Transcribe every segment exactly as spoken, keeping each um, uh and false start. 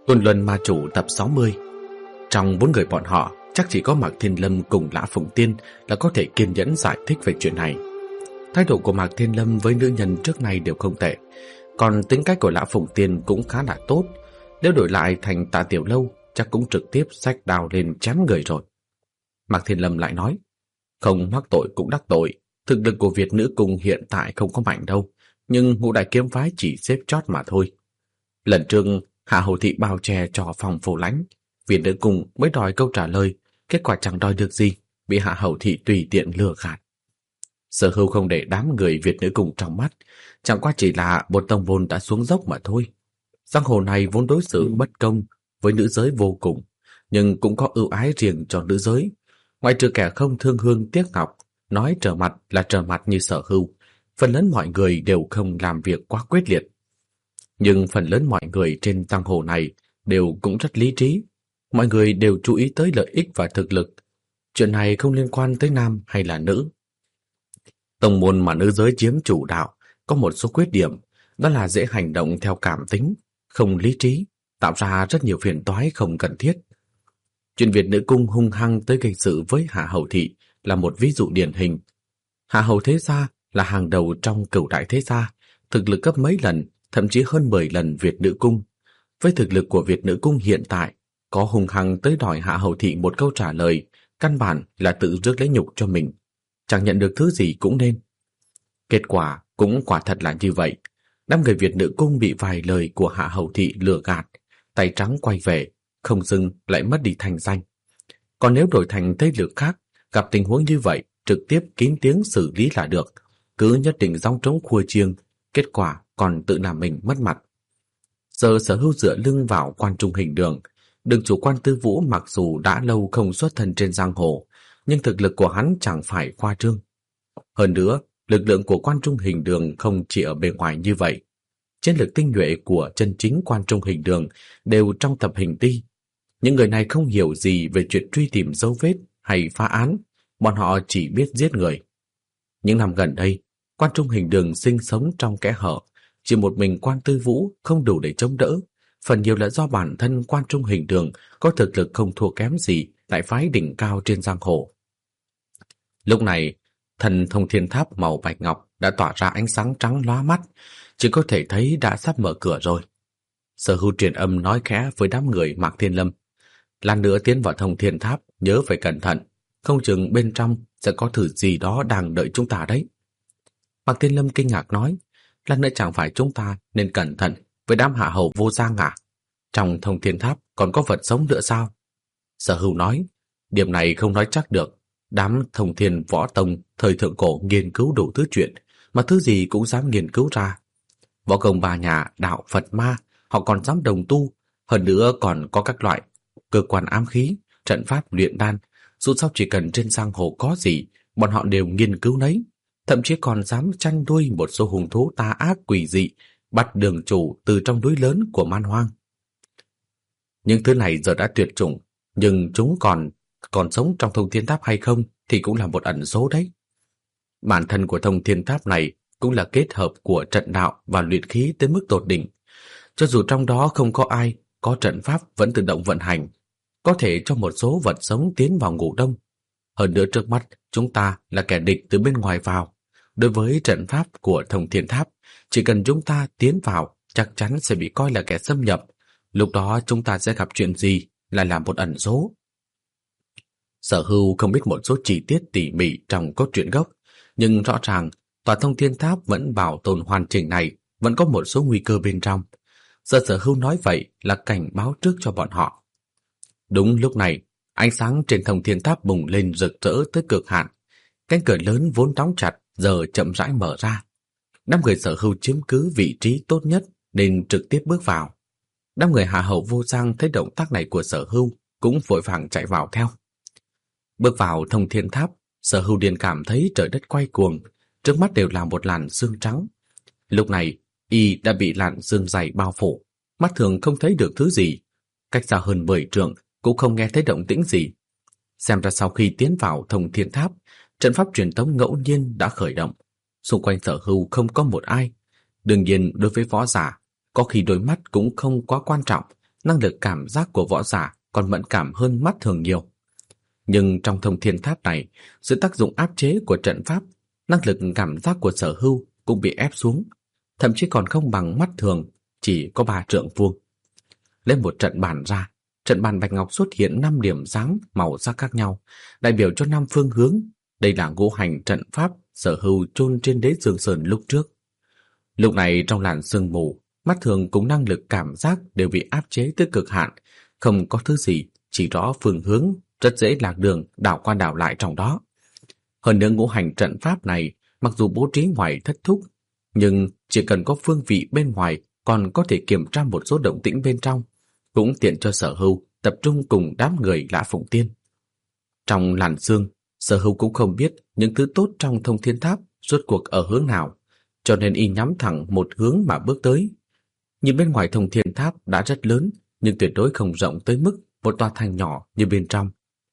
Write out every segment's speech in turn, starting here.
Côn Luân Ma Chủ tập sáu mươi. Trong bốn người bọn họ, chắc chỉ có Mạc Thiên Lâm cùng Lã Phụng Tiên là có thể kiên nhẫn giải thích về chuyện này. Thái độ của Mạc Thiên Lâm với nữ nhân trước nay đều không tệ, còn tính cách của Lã Phụng Tiên cũng khá là tốt. Nếu đổi lại thành Tạ Tiểu Lâu, chắc cũng trực tiếp xách đao lên chém người rồi. Mạc Thiên Lâm lại nói, không mắc tội cũng đắc tội. Thực lực của Việt Nữ Cung hiện tại không có mạnh đâu, nhưng Ngũ Đại Kiếm Phái chỉ xếp chót mà thôi. Lần trước Hạ Hầu Thị bao che cho phòng Phổ Lãnh, Việt Nữ Cung mới đòi câu trả lời, kết quả chẳng đòi được gì, bị Hạ Hầu Thị tùy tiện lừa gạt. Sở Hưu không để đám người Việt Nữ Cung trong mắt, chẳng qua chỉ là một tông môn đã xuống dốc mà thôi. Giang hồ này vốn đối xử bất công với nữ giới vô cùng, nhưng cũng có ưu ái riêng cho nữ giới. Ngoại trừ kẻ không thương hương tiếc ngọc, nói trở mặt là trở mặt như Sở Hưu, phần lớn mọi người đều không làm việc quá quyết liệt. Nhưng phần lớn mọi người trên giang hồ này đều cũng rất lý trí. Mọi người đều chú ý tới lợi ích và thực lực. Chuyện này không liên quan tới nam hay là nữ. Tông môn mà nữ giới chiếm chủ đạo có một số khuyết điểm, đó là dễ hành động theo cảm tính, không lý trí, tạo ra rất nhiều phiền toái không cần thiết. Chuyện Việt Nữ Cung hung hăng tới gây sự với Hạ Hầu Thị là một ví dụ điển hình. Hạ Hầu Thế Gia là hàng đầu trong cửu đại thế gia, thực lực gấp mấy lần, thậm chí hơn mười lần Việt Nữ Cung. Với thực lực của Việt Nữ Cung hiện tại, có hung hăng tới đòi Hạ Hầu Thị một câu trả lời, căn bản là tự rước lấy nhục cho mình. Chẳng nhận được thứ gì cũng nên. Kết quả cũng quả thật là như vậy. Đám người Việt Nữ Cung bị vài lời của Hạ Hầu Thị lừa gạt, tay trắng quay về, không dưng lại mất đi thành danh. Còn nếu đổi thành thế lực khác, gặp tình huống như vậy, trực tiếp kín tiếng xử lý là được, cứ nhất định gióng trống khua chiêng, kết quả còn tự làm mình mất mặt. Giờ Sở Hưu dựa lưng vào Quan Trung Hình Đường, đường chủ Quan Tư Vũ mặc dù đã lâu không xuất thân trên giang hồ, nhưng thực lực của hắn chẳng phải khoa trương. Hơn nữa, lực lượng của Quan Trung Hình Đường không chỉ ở bề ngoài như vậy. Chiến lược tinh nhuệ của chân chính Quan Trung Hình Đường đều trong tập hình ti. Những người này không hiểu gì về chuyện truy tìm dấu vết hay phá án, bọn họ chỉ biết giết người. Những năm gần đây, Quan Trung Hình Đường sinh sống trong kẽ hở, chỉ một mình Quan Tư Vũ không đủ để chống đỡ, phần nhiều là do bản thân Quan Trung Hình Đường có thực lực không thua kém gì tại phái đỉnh cao trên giang hồ. Lúc này, thần Thông Thiên Tháp màu bạch ngọc đã tỏa ra ánh sáng trắng lóa mắt, chỉ có thể thấy đã sắp mở cửa rồi. Sở Hưu truyền âm nói khẽ với đám người Mạc Thiên Lâm, lát nữa tiến vào Thông Thiên Tháp nhớ phải cẩn thận, không chừng bên trong sẽ có thứ gì đó đang đợi chúng ta đấy. Mạc Thiên Lâm kinh ngạc nói, lát nữa chẳng phải chúng ta nên cẩn thận với đám hạ hầu vô giang à? Trong Thông Thiên Tháp còn có vật sống nữa sao? Sở Hưu nói, điểm này không nói chắc được. Đám Thông Thiên Võ Tông thời thượng cổ nghiên cứu đủ thứ chuyện, mà thứ gì cũng dám nghiên cứu ra. Võ công ba nhà, đạo, Phật, ma, họ còn dám đồng tu, hơn nữa còn có các loại cơ quan ám khí, trận pháp luyện đan. Dù sao chỉ cần trên giang hồ có gì, bọn họ đều nghiên cứu nấy, thậm chí còn dám chăn nuôi một số hung thú tà ác quỷ dị, bắt đường chủ từ trong núi lớn của man hoang. Những thứ này giờ đã tuyệt chủng, nhưng chúng còn còn sống trong Thông Thiên Tháp hay không thì cũng là một ẩn số đấy. Bản thân của Thông Thiên Tháp này cũng là kết hợp của trận đạo và luyện khí tới mức tột đỉnh. Cho dù trong đó không có ai, có trận pháp vẫn tự động vận hành, có thể cho một số vật sống tiến vào ngủ đông. Hơn nữa trước mắt chúng ta là kẻ địch từ bên ngoài vào. Đối với trận pháp của Thông Thiên Tháp, chỉ cần chúng ta tiến vào chắc chắn sẽ bị coi là kẻ xâm nhập. Lúc đó chúng ta sẽ gặp chuyện gì là làm một ẩn số. Sở Hưu không biết một số chi tiết tỉ mỉ trong cốt truyện gốc, nhưng rõ ràng tòa Thông Thiên Tháp vẫn bảo tồn hoàn chỉnh này vẫn có một số nguy cơ bên trong. Giờ Sở Hưu nói vậy là cảnh báo trước cho bọn họ. Đúng lúc này, ánh sáng trên Thông Thiên Tháp bùng lên rực rỡ tới cực hạn. Cánh cửa lớn vốn đóng chặt giờ chậm rãi mở ra. Đám người Sở Hưu chiếm cứ vị trí tốt nhất nên trực tiếp bước vào. Đám người Hạ Hầu vô giang thấy động tác này của Sở Hưu cũng vội vàng chạy vào theo. Bước vào Thông Thiên Tháp, Sở Hưu điền cảm thấy trời đất quay cuồng, trước mắt đều là một làn sương trắng. Lúc này, y đã bị làn sương dày bao phủ, mắt thường không thấy được thứ gì, cách xa hơn mười trượng cũng không nghe thấy động tĩnh gì. Xem ra sau khi tiến vào Thông Thiên Tháp, trận pháp truyền tống ngẫu nhiên đã khởi động. Xung quanh Sở Hưu không có một ai. Đương nhiên đối với võ giả, có khi đôi mắt cũng không quá quan trọng, năng lực cảm giác của võ giả còn mẫn cảm hơn mắt thường nhiều. Nhưng trong thông thiên tháp này, dưới tác dụng áp chế của trận pháp, năng lực cảm giác của Sở Hưu cũng bị ép xuống, thậm chí còn không bằng mắt thường, chỉ có ba trượng vuông. Lên một trận bàn ra, trận bàn bạch ngọc xuất hiện năm điểm sáng màu sắc khác nhau, đại biểu cho năm phương hướng. Đây là ngũ hành trận pháp Sở Hưu chôn trên đế Dương Sơn lúc trước. Lúc này trong làn sương mù, mắt thường cùng năng lực cảm giác đều bị áp chế tới cực hạn, không có thứ gì, chỉ rõ phương hướng, rất dễ lạc đường, đảo qua đảo lại trong đó. Hơn nữa ngũ hành trận pháp này, mặc dù bố trí ngoài thất thúc, nhưng chỉ cần có phương vị bên ngoài còn có thể kiểm tra một số động tĩnh bên trong, cũng tiện cho Sở Hưu tập trung cùng đám người Lã Phụng Tiên. Trong làn sương, Sở Hưu cũng không biết những thứ tốt trong thông thiên tháp rốt cuộc ở hướng nào, cho nên y nhắm thẳng một hướng mà bước tới. Nhìn bên ngoài thông thiên tháp đã rất lớn, nhưng tuyệt đối không rộng tới mức một tòa thành nhỏ như bên trong.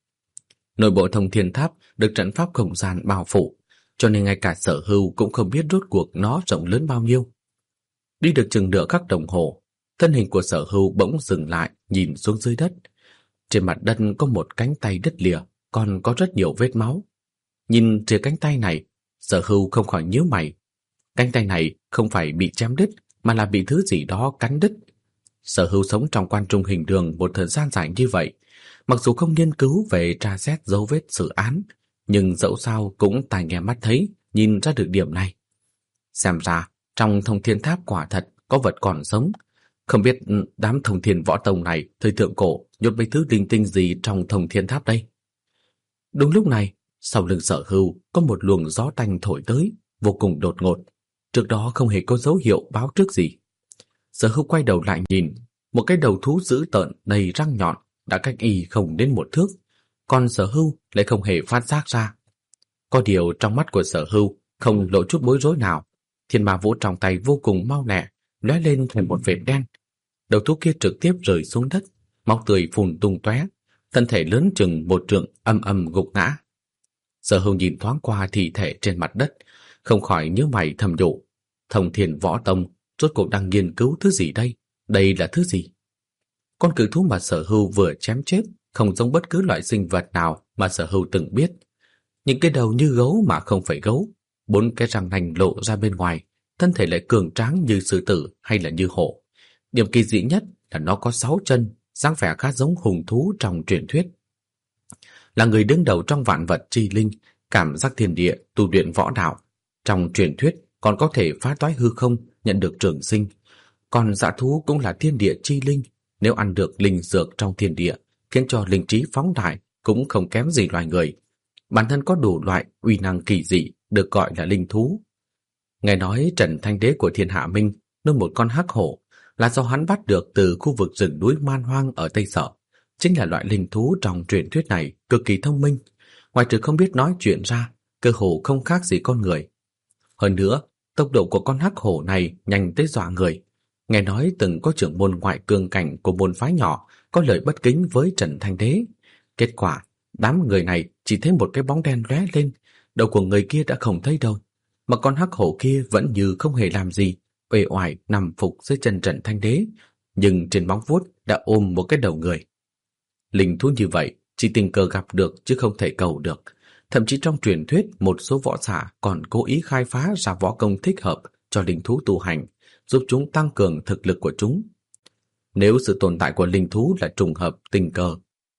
Nội bộ thông thiên tháp được trận pháp không gian bao phủ, cho nên ngay cả Sở Hưu cũng không biết rốt cuộc nó rộng lớn bao nhiêu. Đi được chừng nửa khắc đồng hồ, thân hình của Sở Hưu bỗng dừng lại, nhìn xuống dưới đất. Trên mặt đất có một cánh tay đứt lìa, còn có rất nhiều vết máu. Nhìn trên cánh tay này, Sở Hưu không khỏi nhíu mày. Cánh tay này không phải bị chém đứt, mà là bị thứ gì đó cắn đứt. Sở Hưu sống trong quan trung hình đường một thời gian dài như vậy, mặc dù không nghiên cứu về tra xét dấu vết xử án, nhưng dẫu sao cũng tai nghe mắt thấy, nhìn ra được điểm này. Xem ra, trong thông thiên tháp quả thật có vật còn sống. Không biết đám thông thiên võ tông này thời thượng cổ nhốt mấy thứ linh tinh gì trong thông thiên tháp đây. Đúng lúc này, sau lưng Sở Hưu có một luồng gió tanh thổi tới, vô cùng đột ngột. Trước đó không hề có dấu hiệu báo trước gì. Sở Hưu quay đầu lại nhìn, một cái đầu thú dữ tợn đầy răng nhọn đã cách y không đến một thước, còn Sở Hưu lại không hề phát giác ra. Có điều trong mắt của Sở Hưu không lộ chút bối rối nào. Thiên ma vũ trong tay vô cùng mau lẹ, lóe lên thành một vệt đen. Đầu thú kia trực tiếp rơi xuống đất, máu tươi phun tung tóe, thân thể lớn chừng một trượng âm âm gục ngã. Sở Hưu nhìn thoáng qua thi thể trên mặt đất, không khỏi nhíu mày thầm nhủ, Thông Thiên Võ Tông rốt cuộc đang nghiên cứu thứ gì đây? Đây là thứ gì? Con cự thú mà Sở Hưu vừa chém chết không giống bất cứ loại sinh vật nào mà Sở Hưu từng biết. Những cái đầu như gấu mà không phải gấu, bốn cái răng nanh lộ ra bên ngoài, thân thể lại cường tráng như sư tử hay là như hổ. Điểm kỳ dị nhất là nó có sáu chân, dáng vẻ khá giống hùng thú trong truyền thuyết. Là người đứng đầu trong vạn vật chi linh, cảm giác thiên địa, tu luyện võ đạo. Trong truyền thuyết còn có thể phá toái hư không, nhận được trường sinh. Còn dã thú cũng là thiên địa chi linh, nếu ăn được linh dược trong thiên địa, khiến cho linh trí phóng đại, cũng không kém gì loài người. Bản thân có đủ loại uy năng kỳ dị, được gọi là linh thú. Nghe nói Trần Thanh Đế của Thiên Hạ Minh nuôi một con hắc hổ là do hắn bắt được từ khu vực rừng núi man hoang ở Tây Sở. Chính là loại linh thú trong truyền thuyết này cực kỳ thông minh, ngoài trừ không biết nói chuyện ra, cơ hồ không khác gì con người. Hơn nữa, tốc độ của con hắc hổ này nhanh tới dọa người. Nghe nói từng có trưởng môn ngoại cường cảnh của môn phái nhỏ có lời bất kính với Trần Thanh Đế. Kết quả, đám người này chỉ thấy một cái bóng đen lóe lên, đầu của người kia đã không thấy đâu, mà con hắc hổ kia vẫn như không hề làm gì, uể oải nằm phục dưới chân Trần Thanh Đế, nhưng trên móng vuốt đã ôm một cái đầu người. Linh thú như vậy chỉ tình cờ gặp được chứ không thể cầu được. Thậm chí trong truyền thuyết một số võ giả còn cố ý khai phá ra võ công thích hợp cho linh thú tu hành, giúp chúng tăng cường thực lực của chúng. Nếu sự tồn tại của linh thú là trùng hợp tình cờ,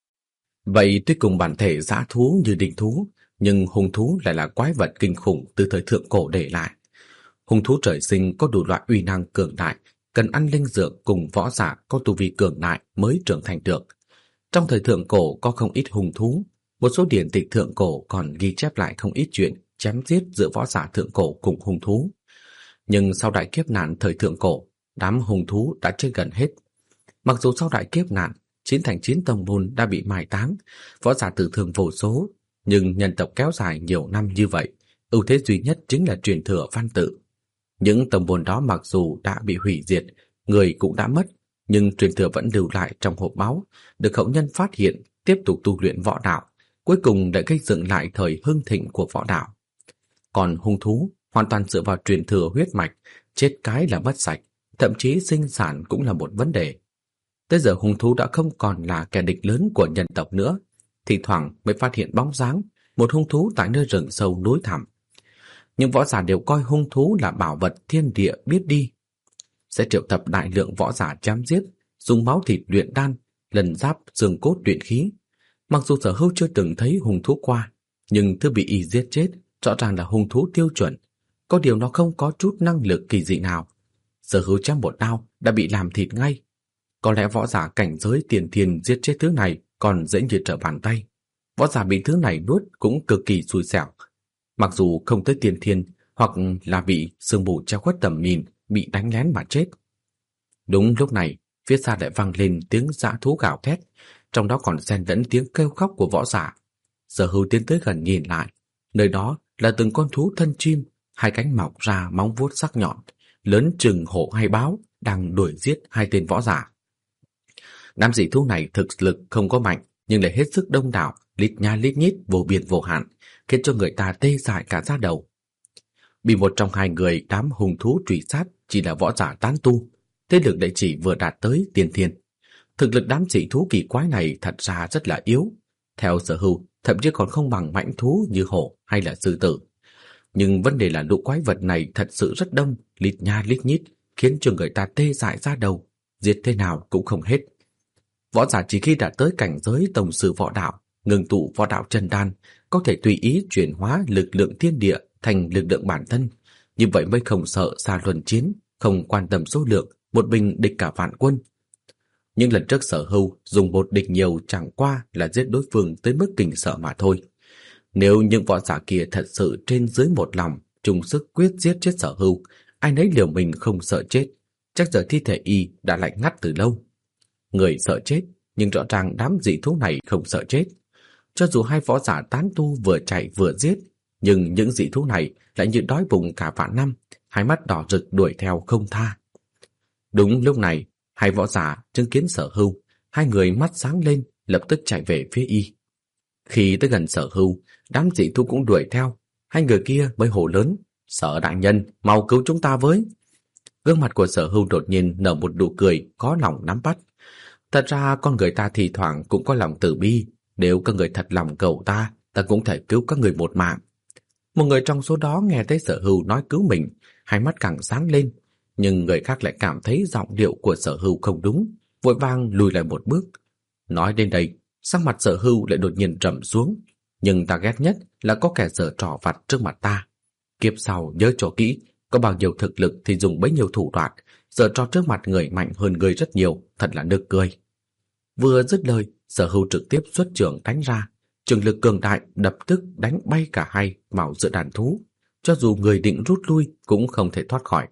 vậy tuy cùng bản thể dã thú như đỉnh thú, nhưng hung thú lại là quái vật kinh khủng từ thời thượng cổ để lại. Hung thú trời sinh có đủ loại uy năng cường đại, cần ăn linh dược cùng võ giả có tu vi cường đại mới trưởng thành được. Trong thời thượng cổ có không ít hung thú, một số điển tịch thượng cổ còn ghi chép lại không ít chuyện chém giết giữa võ giả thượng cổ cùng hung thú. Nhưng sau đại kiếp nạn thời thượng cổ, đám hung thú đã chết gần hết. Mặc dù sau đại kiếp nạn, chín thành chín tông môn đã bị mai táng, võ giả tử thương vô số, nhưng nhân tộc kéo dài nhiều năm như vậy, ưu thế duy nhất chính là truyền thừa văn tự. Những tông môn đó mặc dù đã bị hủy diệt, người cũng đã mất, nhưng truyền thừa vẫn lưu lại trong hộp báu, được hậu nhân phát hiện, tiếp tục tu luyện võ đạo, cuối cùng đã gây dựng lại thời hưng thịnh của võ đạo. Còn hung thú hoàn toàn dựa vào truyền thừa huyết mạch, chết cái là mất sạch, thậm chí sinh sản cũng là một vấn đề. Tới giờ hung thú đã không còn là kẻ địch lớn của nhân tộc nữa, thì thoảng mới phát hiện bóng dáng một hung thú tại nơi rừng sâu núi thẳm. Nhưng võ giả đều coi hung thú là bảo vật thiên địa biết đi, sẽ triệu tập đại lượng võ giả chém giết, dùng máu thịt luyện đan, lần giáp xương cốt luyện khí. Mặc dù Sở Hưu chưa từng thấy hung thú qua, nhưng thứ bị y giết chết rõ ràng là hung thú tiêu chuẩn, có điều nó không có chút năng lực kỳ dị nào. Sở Hưu chém một đao đã bị làm thịt ngay. Có lẽ võ giả cảnh giới tiền thiên giết chết thứ này còn dễ như trở bàn tay. Võ giả bị thứ này nuốt cũng cực kỳ xui xẻo. Mặc dù không tới tiền thiên, hoặc là bị sương mù che khuất tầm nhìn, bị đánh lén mà chết. Đúng lúc này, phía xa lại vang lên tiếng dã thú gào thét, trong đó còn xen lẫn tiếng kêu khóc của võ giả. Sở Hưu tiến tới gần nhìn lại, nơi đó là từng con thú thân chim, hai cánh mọc ra móng vuốt sắc nhọn, lớn chừng hổ hay báo, đang đuổi giết hai tên võ giả. Đám dị thú này thực lực không có mạnh, nhưng lại hết sức đông đảo, lít nha lít nhít, vô biên vô hạn, khiến cho người ta tê dại cả da đầu. Bị một trong hai người đám hung thú truy sát chỉ là võ giả tán tu, thế lực lại chỉ vừa đạt tới tiên thiên. Thực lực đám dị thú kỳ quái này thật ra rất là yếu, theo Sở Hưu thậm chí còn không bằng mãnh thú như hổ hay là sư tử. Nhưng vấn đề là lũ quái vật này thật sự rất đông, lít nha lít nhít, khiến cho người ta tê dại da đầu, giết thế nào cũng không hết. Võ giả chỉ khi đã tới cảnh giới tổng sư võ đạo, ngưng tụ võ đạo chân đan, có thể tùy ý chuyển hóa lực lượng thiên địa thành lực lượng bản thân, như vậy mới không sợ xa luân chiến, không quan tâm số lượng, một mình địch cả vạn quân. Nhưng lần trước Sở Hưu dùng một địch nhiều chẳng qua là giết đối phương tới mức kinh sợ mà thôi. Nếu những võ giả kia thật sự trên dưới một lòng, chung sức quyết giết chết Sở Hưu, ai nấy liều mình không sợ chết, chắc giờ thi thể y đã lạnh ngắt từ lâu. Người sợ chết, nhưng rõ ràng đám dị thú này không sợ chết. Cho dù hai võ giả tán tu vừa chạy vừa giết, nhưng những dị thú này lại như đói bụng cả vạn năm, hai mắt đỏ rực đuổi theo không tha. Đúng lúc này, hai võ giả chứng kiến Sở Hưu, hai người mắt sáng lên, lập tức chạy về phía y. Khi tới gần Sở Hưu, đám dị thú cũng đuổi theo, hai người kia mới hô lớn: "Sở đại nhân, mau cứu chúng ta với!" Gương mặt của Sở Hưu đột nhiên nở một nụ cười có lòng nắm bắt. Thật ra con người ta thì thoảng cũng có lòng từ bi, nếu các người thật lòng cầu ta, ta cũng thể cứu các người một mạng. Một người trong số đó nghe thấy Sở Hưu nói cứu mình, hai mắt càng sáng lên, nhưng người khác lại cảm thấy giọng điệu của Sở Hưu không đúng, vội vàng lùi lại một bước. Nói đến đây, sắc mặt Sở Hưu lại đột nhiên trầm xuống, nhưng ta ghét nhất là có kẻ giở trò vặt trước mặt ta. Kiếp sau nhớ cho kỹ, có bao nhiêu thực lực thì dùng bấy nhiêu thủ đoạn, giở trò trước mặt người mạnh hơn người rất nhiều, thật là nực cười. Vừa dứt lời, Sở Hưu trực tiếp xuất trưởng đánh ra, trường lực cường đại đập tức đánh bay cả hai vào giữa đàn thú, cho dù người định rút lui cũng không thể thoát khỏi.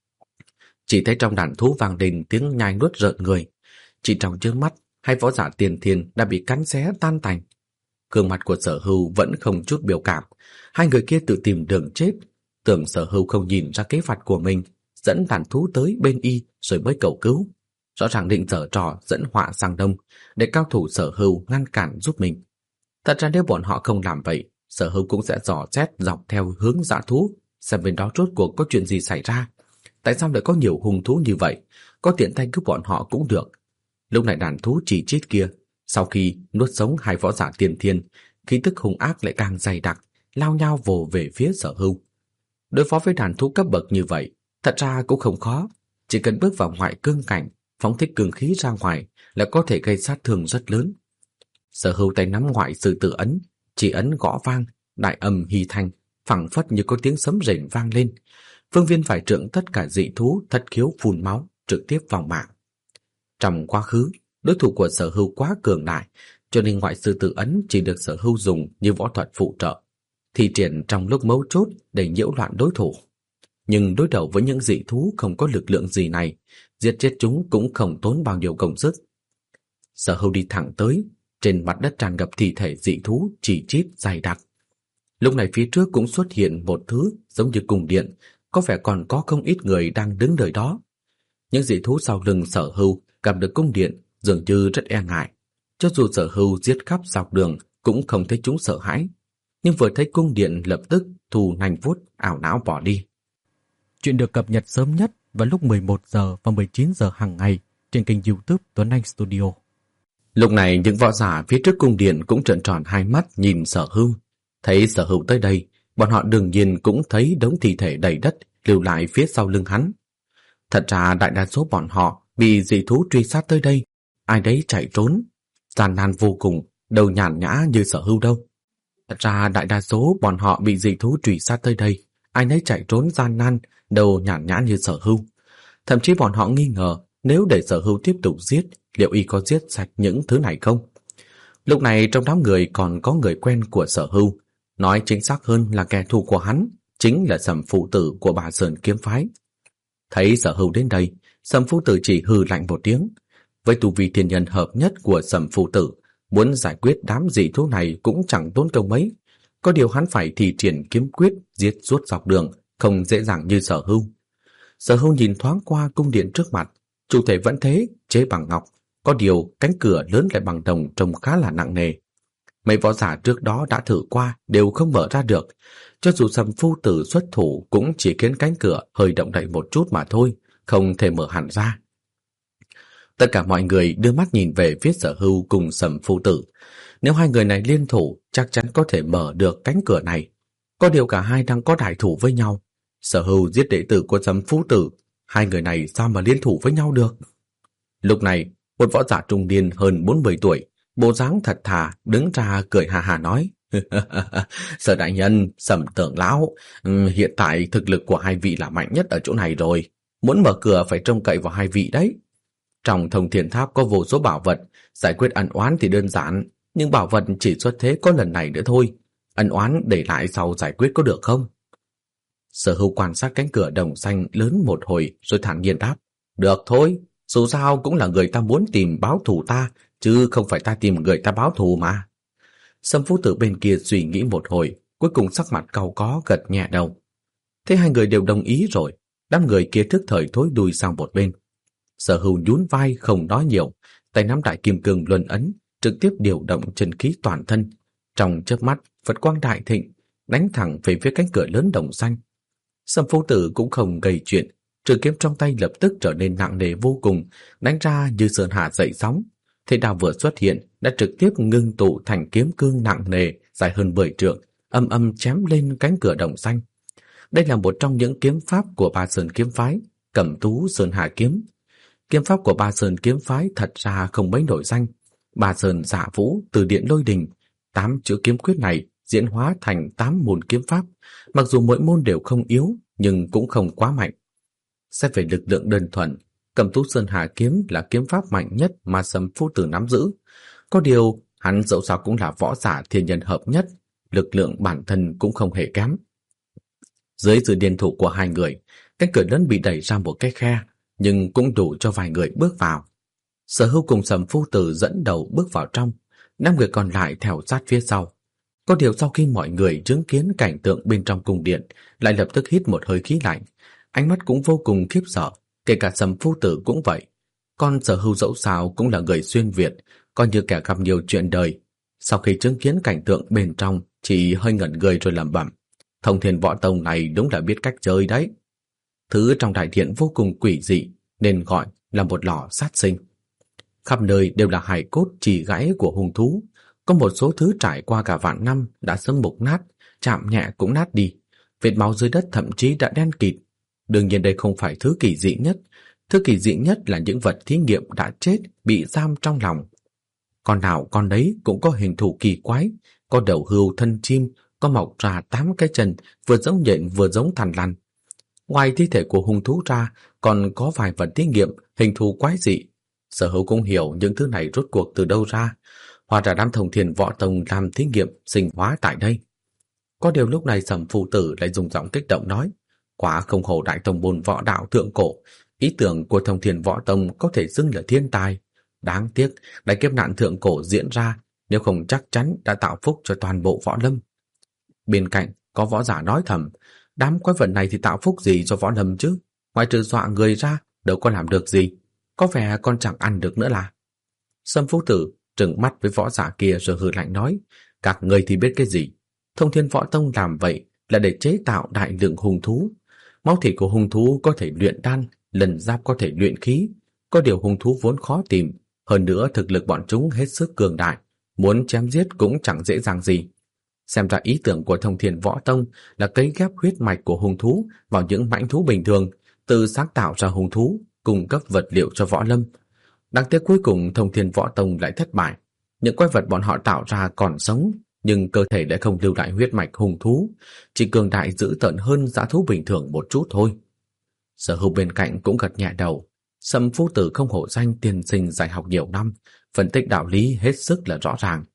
Chỉ thấy trong đàn thú vang lên tiếng nhai nuốt rợn người, chỉ trong chớp mắt, hai võ giả tiền thiên đã bị cắn xé tan tành. Gương mặt của Sở Hưu vẫn không chút biểu cảm, hai người kia tự tìm đường chết, tưởng Sở Hưu không nhìn ra kế hoạch của mình, dẫn đàn thú tới bên y rồi mới cầu cứu. Rõ ràng định giở trò dẫn họa sang đông để cao thủ Sở Hưu ngăn cản giúp mình. Thật ra nếu bọn họ không làm vậy, Sở Hưu cũng sẽ dò xét dọc theo hướng dã thú, xem bên đó rốt cuộc có chuyện gì xảy ra. Tại sao lại có nhiều hung thú như vậy? Có tiện tay cứu bọn họ cũng được. Lúc này đàn thú chỉ chít kia, sau khi nuốt sống hai võ giả tiền thiên, khí tức hung ác lại càng dày đặc, lao nhau vồ về phía Sở Hưu. Đối phó với đàn thú cấp bậc như vậy, thật ra cũng không khó, chỉ cần bước vào ngoại cương cảnh, phóng thích cường khí ra ngoài là có thể gây sát thương rất lớn. Sở Hưu tay nắm ngoại sư tử ấn, chỉ ấn gõ vang, đại âm hy thanh, phảng phất như có tiếng sấm rền vang lên. Phương viên phải trượng tất cả dị thú thất khiếu phun máu, trực tiếp vào mạng. Trong quá khứ, đối thủ của Sở Hưu quá cường đại, cho nên ngoại sư tử ấn chỉ được Sở Hưu dùng như võ thuật phụ trợ, thi triển trong lúc mấu chốt để nhiễu loạn đối thủ. Nhưng đối đầu với những dị thú không có lực lượng gì này, giết chết chúng cũng không tốn bao nhiêu công sức. Sở Hưu đi thẳng tới, trên mặt đất tràn ngập thi thể dị thú chỉ chít dày đặc. Lúc này phía trước cũng xuất hiện một thứ giống như cung điện, có vẻ còn có không ít người đang đứng đợi đó. Những dị thú sau lưng Sở Hưu gặp được cung điện dường như rất e ngại. Cho dù Sở Hưu giết khắp dọc đường cũng không thấy chúng sợ hãi, nhưng vừa thấy cung điện lập tức thu nành vuốt ảo não bỏ đi. Chuyện được cập nhật sớm nhất vào lúc mười một giờ và mười chín giờ hàng ngày trên kênh YouTube Tuấn Anh Studio. Lúc này những võ giả phía trước cung điện cũng trợn tròn hai mắt nhìn Sở Hưu. Thấy Sở Hưu tới đây, bọn họ đương nhiên cũng thấy đống thi thể đầy đất lưu lại phía sau lưng hắn. Thật ra đại đa số bọn họ bị dị thú truy sát tới đây, ai đấy chạy trốn, gian nan vô cùng, đâu nhàn nhã như Sở Hưu đâu. Thật ra đại đa số bọn họ bị dị thú truy sát tới đây, ai nấy chạy trốn gian nan, đâu nhàn nhã như Sở Hưu. Thậm chí bọn họ nghi ngờ nếu để Sở Hưu tiếp tục giết, liệu y có giết sạch những thứ này không? Lúc này trong đám người còn có người quen của Sở Hưu, nói chính xác hơn là kẻ thù của hắn, chính là Sầm phụ tử của Bà Sơn kiếm phái. Thấy Sở Hưu đến đây, Sầm phụ tử chỉ hừ lạnh một tiếng. Với tu vi thiên nhân hợp nhất của Sầm phụ tử, muốn giải quyết đám dị thú này cũng chẳng tốn công mấy. Có điều hắn phải thi triển kiếm quyết giết suốt dọc đường, không dễ dàng như Sở Hưu. Sở Hưu nhìn thoáng qua cung điện trước mặt, chủ thể vẫn thế, chế bằng ngọc, có điều cánh cửa lớn lại bằng đồng trông khá là nặng nề. Mấy võ giả trước đó đã thử qua đều không mở ra được, cho dù Sầm phu tử xuất thủ cũng chỉ khiến cánh cửa hơi động đậy một chút mà thôi, không thể mở hẳn ra. Tất cả mọi người đưa mắt nhìn về phía Sở Hưu cùng Sầm phu tử. Nếu hai người này liên thủ, chắc chắn có thể mở được cánh cửa này. Có điều cả hai đang có đại thủ với nhau. Sở Hưu giết đệ tử của Sầm phu tử, hai người này sao mà liên thủ với nhau được? Lúc này, một võ giả trung niên hơn bốn mươi tuổi, bộ dáng thật thà, đứng ra cười hà hà nói: Sở đại nhân, Sầm trưởng lão, hiện tại thực lực của hai vị là mạnh nhất ở chỗ này rồi. Muốn mở cửa phải trông cậy vào hai vị đấy. Trong Thông Thiên Tháp có vô số bảo vật, giải quyết ân oán thì đơn giản, nhưng bảo vật chỉ xuất thế có lần này nữa thôi. Ân oán để lại sau giải quyết có được không? Sở Hưu quan sát cánh cửa đồng xanh lớn một hồi rồi thản nhiên đáp: Được thôi, dù sao cũng là người ta muốn tìm báo thù ta, chứ không phải ta tìm người ta báo thù mà. Sầm phu tử bên kia suy nghĩ một hồi, cuối cùng sắc mặt cau có gật nhẹ đầu. Thế hai người đều đồng ý rồi, đám người kia thức thời thối đuôi sang một bên. Sở Hưu nhún vai không nói nhiều, tay nắm đại kim cương luân ấn, trực tiếp điều động chân khí toàn thân. Trong chớp mắt, Phật quang đại thịnh, đánh thẳng về phía cánh cửa lớn đồng xanh. Sầm phu tử cũng không gây chuyện, trường kiếm trong tay lập tức trở nên nặng nề vô cùng, đánh ra như sơn hà dậy sóng. Thế đao vừa xuất hiện đã trực tiếp ngưng tụ thành kiếm cương nặng nề dài hơn mười trượng, âm âm chém lên cánh cửa đồng xanh. Đây là một trong những kiếm pháp của Ba Sơn kiếm phái, Cẩm Tú Sơn Hà kiếm. Kiếm pháp của Ba Sơn kiếm phái thật ra không mấy nổi danh. Ba Sơn Dạ Vũ, Từ Điện Lôi Đình, tám chữ kiếm quyết này diễn hóa thành tám môn kiếm pháp, mặc dù mỗi môn đều không yếu nhưng cũng không quá mạnh. Xét về lực lượng đơn thuần, Cẩm Tú Sơn Hà kiếm là kiếm pháp mạnh nhất mà Sầm phu tử nắm giữ. Có điều, hắn dẫu sao cũng là võ giả thiên nhân hợp nhất, lực lượng bản thân cũng không hề kém. Dưới sự điên thủ của hai người, cánh cửa lớn bị đẩy ra một cái khe, nhưng cũng đủ cho vài người bước vào. Sở Hưu cùng Sầm phu tử dẫn đầu bước vào trong, năm người còn lại theo sát phía sau. Có điều sau khi mọi người chứng kiến cảnh tượng bên trong cung điện, lại lập tức hít một hơi khí lạnh, ánh mắt cũng vô cùng khiếp sợ, kể cả Sầm phu tử cũng vậy. Còn Sở Hưu dẫu sao cũng là người xuyên Việt, coi như kẻ gặp nhiều chuyện đời. Sau khi chứng kiến cảnh tượng bên trong, chỉ hơi ngẩn người rồi lẩm bẩm: Thông Thiên Võ Tông này đúng là biết cách chơi đấy. Thứ trong đại điện vô cùng quỷ dị, nên gọi là một lò sát sinh. Khắp nơi đều là hài cốt chỉ gãy của hung thú, có một số thứ trải qua cả vạn năm đã sớm mục nát, chạm nhẹ cũng nát đi, vết máu dưới đất thậm chí đã đen kịt. Đương nhiên đây không phải thứ kỳ dị nhất, thứ kỳ dị nhất là những vật thí nghiệm đã chết bị giam trong lòng. Con nào con đấy cũng có hình thù kỳ quái, có đầu hươu thân chim, có mọc ra tám cái chân, vừa giống nhện vừa giống thằn lằn. Ngoài thi thể của hung thú ra, còn có vài vật thí nghiệm hình thù quái dị. Sở Hữu cũng hiểu những thứ này rốt cuộc từ đâu ra. Hóa ra đám Thông Thiên Võ Tông làm thí nghiệm sinh hóa tại đây. Có điều lúc này Sầm phụ tử lại dùng giọng kích động nói: Quả không hổ đại tông môn võ đạo thượng cổ, ý tưởng của Thông Thiên Võ Tông có thể xưng là thiên tài. Đáng tiếc, đại kiếp nạn thượng cổ diễn ra, nếu không chắc chắn đã tạo phúc cho toàn bộ võ lâm. Bên cạnh có võ giả nói thầm: Đám quái vật này thì tạo phúc gì cho võ lâm chứ? Ngoài trừ dọa người ra, đâu có làm được gì. Có vẻ còn chẳng ăn được nữa là. Sâm Phú Tử trừng mắt với võ giả kia rồi hừ lạnh nói: Các người thì biết cái gì? Thông Thiên Võ Tông làm vậy là để chế tạo đại lượng hung thú. Máu thịt của hung thú có thể luyện đan, lần giáp có thể luyện khí. Có điều hung thú vốn khó tìm, hơn nữa thực lực bọn chúng hết sức cường đại, muốn chém giết cũng chẳng dễ dàng gì. Xem ra ý tưởng của Thông Thiên Võ Tông là cấy ghép huyết mạch của hung thú vào những mãnh thú bình thường, tự sáng tạo ra hung thú, cung cấp vật liệu cho võ lâm. Đáng tiếc cuối cùng Thông Thiên Võ Tông lại thất bại. Những quái vật bọn họ tạo ra còn sống, nhưng cơ thể lại không lưu lại huyết mạch hung thú, chỉ cường đại dữ tợn hơn dã thú bình thường một chút thôi. Sở Hưu bên cạnh cũng gật nhẹ đầu. Sâm phu tử không hổ danh tiên sinh dạy học nhiều năm, phân tích đạo lý hết sức là rõ ràng.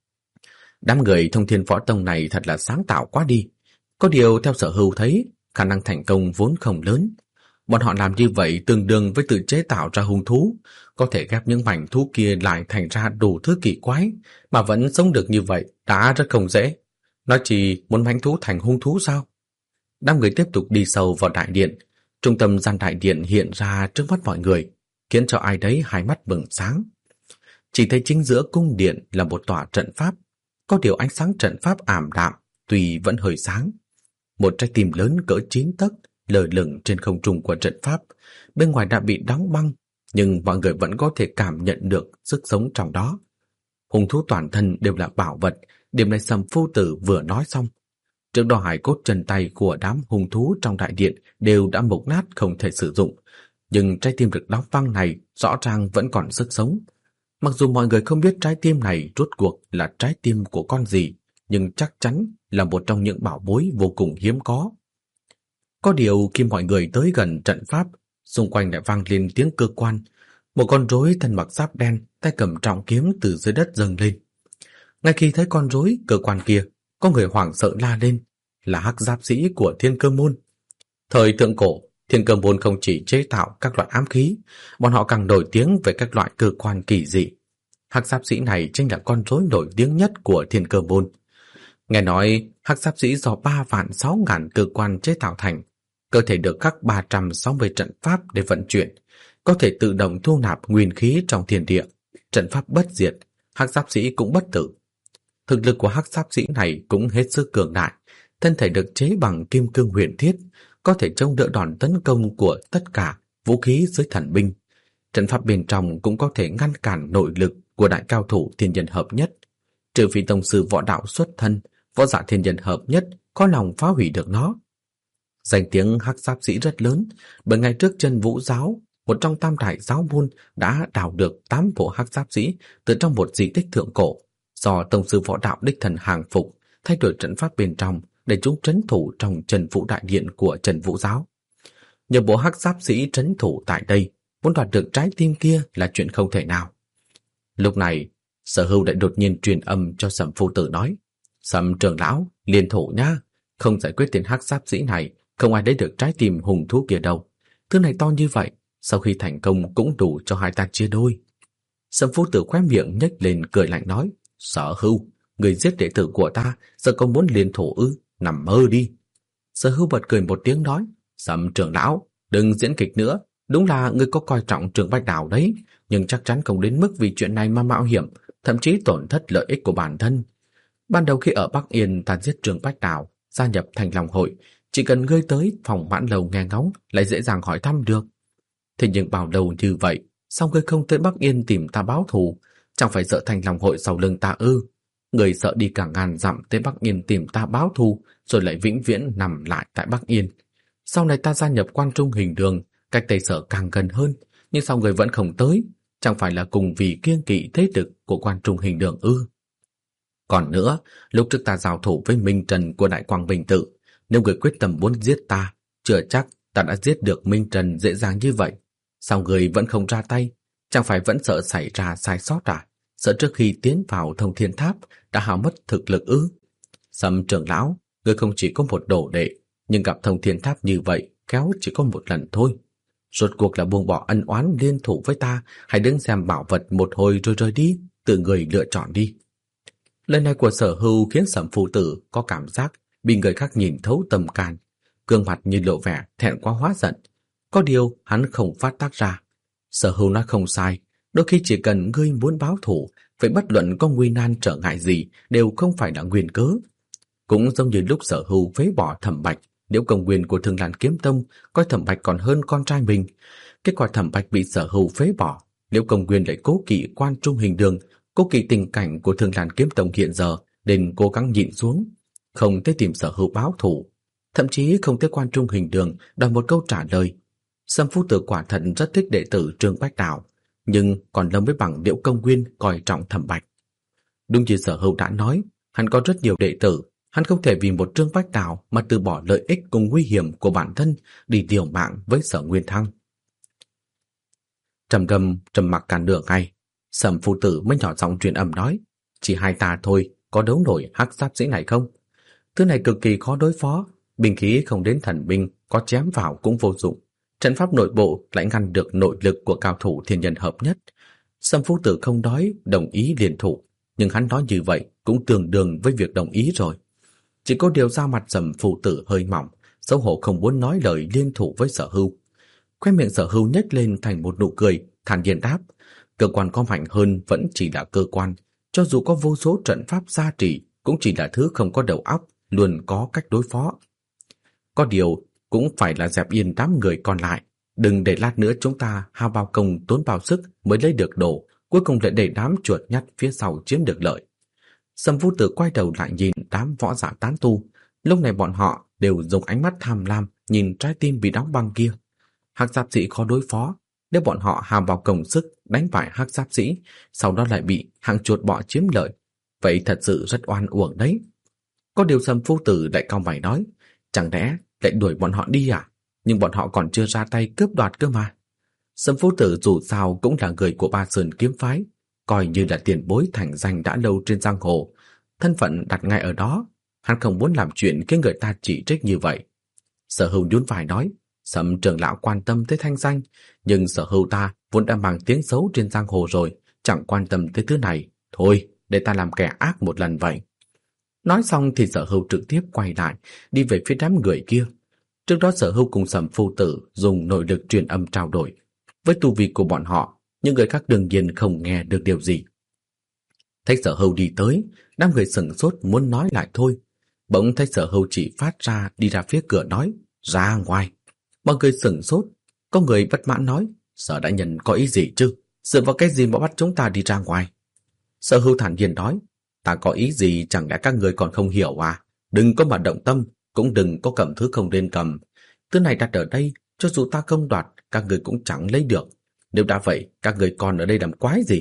Đám người Thông Thiên Võ Tông này thật là sáng tạo quá đi. Có điều theo Sở Hưu thấy, khả năng thành công vốn không lớn. Bọn họ làm như vậy tương đương với tự chế tạo ra hung thú, có thể ghép những mảnh thú kia lại thành ra đủ thứ kỳ quái, mà vẫn sống được như vậy đã rất không dễ. Nói chỉ muốn mãnh thú thành hung thú sao? Đám người tiếp tục đi sâu vào đại điện. Trung tâm gian đại điện hiện ra trước mắt mọi người, khiến cho ai đấy hai mắt bừng sáng. Chỉ thấy chính giữa cung điện là một tòa trận pháp, có điều ánh sáng trận pháp ảm đạm, tuy vẫn hơi sáng. Một trái tim lớn cỡ chín tấc lơ lửng trên không trung của trận pháp, bên ngoài đã bị đóng băng, nhưng mọi người vẫn có thể cảm nhận được sức sống trong đó. Hung thú toàn thân đều là bảo vật, điểm này Sầm phu tử vừa nói xong. Trước đó hài cốt chân tay của đám hung thú trong đại điện đều đã mục nát không thể sử dụng, nhưng trái tim được đóng băng này rõ ràng vẫn còn sức sống. Mặc dù mọi người không biết trái tim này rốt cuộc là trái tim của con gì, nhưng chắc chắn là một trong những bảo bối vô cùng hiếm có. Có điều khi mọi người tới gần trận pháp, xung quanh lại vang lên tiếng cơ quan. Một con rối thân mặc giáp đen, tay cầm trọng kiếm từ dưới đất dâng lên. Ngay khi thấy con rối cơ quan kia, có người hoảng sợ la lên, là hắc giáp sĩ của Thiên Cơ Môn. Thời thượng cổ, Thiên Cơ Môn không chỉ chế tạo các loại ám khí, bọn họ càng nổi tiếng về các loại cơ quan kỳ dị. Hắc giáp sĩ này chính là con rối nổi tiếng nhất của Thiên Cơ Môn. Nghe nói hắc giáp sĩ do ba vạn sáu ngàn cơ quan chế tạo thành, cơ thể được khắc ba trăm sáu mươi trận pháp để vận chuyển, có thể tự động thu nạp nguyên khí trong thiên địa, trận pháp bất diệt, hắc giáp sĩ cũng bất tử. Thực lực của hắc giáp sĩ này cũng hết sức cường đại, thân thể được chế bằng kim cương huyền thiết, có thể chống đỡ đòn tấn công của tất cả vũ khí dưới thần binh. Trận pháp bên trong cũng có thể ngăn cản nội lực của đại cao thủ thiên nhân hợp nhất, trừ phi tông sư võ đạo xuất thân, võ giả thiên nhân hợp nhất có lòng phá hủy được nó. Danh tiếng hắc giáp sĩ rất lớn, bởi ngày trước Chân Vũ giáo, một trong tam đại giáo môn, đã đào được tám bộ hắc giáp sĩ từ trong một di tích thượng cổ, do tông sư võ đạo đích thần hàng phục, thay đổi trận pháp bên trong để chúng trấn thủ trong Trần Vũ đại điện của Trần Vũ giáo. Nhiều bộ hắc giáp sĩ trấn thủ tại đây, muốn đoạt được trái tim kia là chuyện không thể nào. Lúc này, Sở Hưu lại đột nhiên truyền âm cho Sầm phu tử nói: "Sầm trưởng lão, liên thủ nhá, không giải quyết tên hắc giáp sĩ này, không ai lấy được trái tim hùng thú kia đâu. Thứ này to như vậy, sau khi thành công cũng đủ cho hai ta chia đôi." Sầm phu tử khóe miệng nhếch lên cười lạnh nói: "Sở Hưu, người giết đệ tử của ta, giờ còn muốn liên thủ ư? Nằm mơ đi." Sở Hưu bật cười một tiếng nói: "Sầm trưởng lão, đừng diễn kịch nữa, đúng là ngươi có coi trọng Trường Bạch Đào đấy, nhưng chắc chắn không đến mức vì chuyện này mà mạo hiểm, thậm chí tổn thất lợi ích của bản thân. Ban đầu khi ở Bắc Yên ta giết Trường Bạch Đào, gia nhập Thành Long hội, chỉ cần ngươi tới phòng Mãn Lầu nghe ngóng lại dễ dàng hỏi thăm được. Thế nhưng bao lâu như vậy, sao ngươi không tới Bắc Yên tìm ta báo thù? Chẳng phải sợ Thành Long hội sau lưng ta ư? Ngươi sợ đi cả ngàn dặm tới Bắc Yên tìm ta báo thù, rồi lại vĩnh viễn nằm lại tại Bắc Yên. Sau này ta gia nhập Quan Trung Hình Đường, cách Tây Sở càng gần hơn, nhưng sao người vẫn không tới? Chẳng phải là cùng vì kiêng kỵ thế lực của Quan Trung Hình Đường ư? Còn nữa, lúc trước ta giao thủ với Minh Trần của Đại Quang Bình Tự, nếu người quyết tâm muốn giết ta, chưa chắc ta đã giết được Minh Trần dễ dàng như vậy. Sao người vẫn không ra tay? Chẳng phải vẫn sợ xảy ra sai sót à? Sợ trước khi tiến vào Thông Thiên Tháp đã hao mất thực lực ư? Sầm trưởng lão, người không chỉ có một đồ đệ, nhưng gặp Thông Thiên Tháp như vậy kéo chỉ có một lần thôi. Rốt cuộc là buông bỏ ân oán liên thủ với ta, hay đứng xem bảo vật một hồi rồi rời đi, tự người lựa chọn đi." Lời này của Sở Hưu khiến Sầm phu tử có cảm giác bị người khác nhìn thấu tâm can, gương mặt như lộ vẻ thẹn quá hóa giận. Có điều hắn không phát tác ra. Sở Hưu nói không sai, đôi khi chỉ cần ngươi muốn báo thù, vậy bất luận có nguy nan trở ngại gì đều không phải là nguyên cớ. Cũng giống như lúc Sở Hưu phế bỏ Thẩm Bạch, nếu công quyền của Thương Lan Kiếm Tông coi Thẩm Bạch còn hơn con trai mình, Kết quả Thẩm Bạch bị Sở Hưu phế bỏ, Liễu Công Nguyên lại cố kỵ Quan Trung Hình Đường, cố kỵ tình cảnh của Thương Lan Kiếm Tông hiện giờ, nên cố gắng nhịn xuống, không tới tìm Sở Hưu báo thù, thậm chí không tới Quan Trung Hình Đường đòi một câu trả lời. Sâm Phu Tử quả thật rất thích đệ tử Trương Bách Đào, nhưng còn lâu mới bằng Liễu Công Nguyên coi trọng Thẩm Bạch. Đúng như Sở Hưu đã nói, hắn có rất nhiều đệ tử, hắn không thể vì một Trương Bách Đào mà từ bỏ lợi ích cùng nguy hiểm của bản thân đi liều mạng với Sở Nguyên Thăng. Trầm Ngâm trầm mặc cả nửa ngày, Sâm Phu Tử mới nhỏ giọng truyền âm nói: "Chỉ hai ta thôi, có đấu nổi hắc giáp sĩ này không? Thứ này cực kỳ khó đối phó, binh khí không đến thần binh, có chém vào cũng vô dụng. Trận pháp nội bộ lại ngăn được nội lực của cao thủ thiên nhân hợp nhất." Sâm Phu Tử không nói đồng ý liên thủ, nhưng hắn nói như vậy cũng tương đương với việc đồng ý rồi. Chỉ có điều da mặt Sâm Phu Tử hơi mỏng, xấu hổ không muốn nói lời liên thủ với Sở Hưu. Khóe miệng Sở Hưu nhếch lên thành một nụ cười, thản nhiên đáp: "Cơ quan có mạnh hơn vẫn chỉ là cơ quan, cho dù có vô số trận pháp gia trì cũng chỉ là thứ không có đầu óc, luôn có cách đối phó. Có điều cũng phải là dẹp yên đám người còn lại, đừng để lát nữa chúng ta hao bao công tốn bao sức mới lấy được đồ, cuối cùng lại để đám chuột nhắt phía sau chiếm được lợi." Sâm Phu Tử quay đầu lại nhìn đám võ giả tán tu, lúc này bọn họ đều dùng ánh mắt tham lam nhìn trái tim bị đóng băng kia. Hắc giáp sĩ khó đối phó, nếu bọn họ hao bao công sức đánh bại hắc giáp sĩ, sau đó lại bị hàng chuột bọ chiếm lợi, vậy thật sự rất oan uổng đấy. Có điều Sâm Phu Tử lại cau mày nói: "Chẳng lẽ lại đuổi bọn họ đi à? Nhưng bọn họ còn chưa ra tay cướp đoạt cơ mà." Sâm Phu Tử dù sao cũng là người của Ba Sơn kiếm phái, coi như là tiền bối thành danh đã lâu trên giang hồ, thân phận đặt ngay ở đó, hắn không muốn làm chuyện khiến người ta chỉ trích như vậy. Sở Hưu nhún vai nói: "Sâm trưởng lão quan tâm tới thanh danh, nhưng Sở Hưu ta vốn đã mang tiếng xấu trên giang hồ rồi, chẳng quan tâm tới thứ này. Thôi, để ta làm kẻ ác một lần vậy." Nói xong thì Sở Hưu trực tiếp quay lại, đi về phía đám người kia. Trước đó Sở Hưu cùng Sâm Phu Tử dùng nội lực truyền âm trao đổi. Với tu vi của bọn họ, những người khác đương nhiên không nghe được điều gì. Thấy Sở Hưu đi tới, đám người sửng sốt muốn nói lại thôi. Bỗng thấy Sở Hưu chỉ phát ra đi ra phía cửa nói: "Ra ngoài." Mọi người sửng sốt, có người bất mãn nói: "Sở đại nhân có ý gì chứ? Dựa vào cái gì mà bắt chúng ta đi ra ngoài?" Sở Hưu thản nhiên nói: "Ta có ý gì chẳng lẽ các người còn không hiểu à? Đừng có mà động tâm, cũng đừng có cầm thứ không nên cầm. Thứ này đặt ở đây, cho dù ta không đoạt, các người cũng chẳng lấy được. Nếu đã vậy, các người còn ở đây làm quái gì?"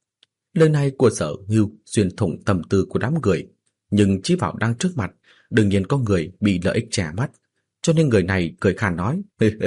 Lời này của Sở Hưu xuyên thủng tâm tư của đám người, nhưng chí bảo đang trước mặt, đương nhiên có người bị lợi ích che mắt, cho nên người này cười khan nói: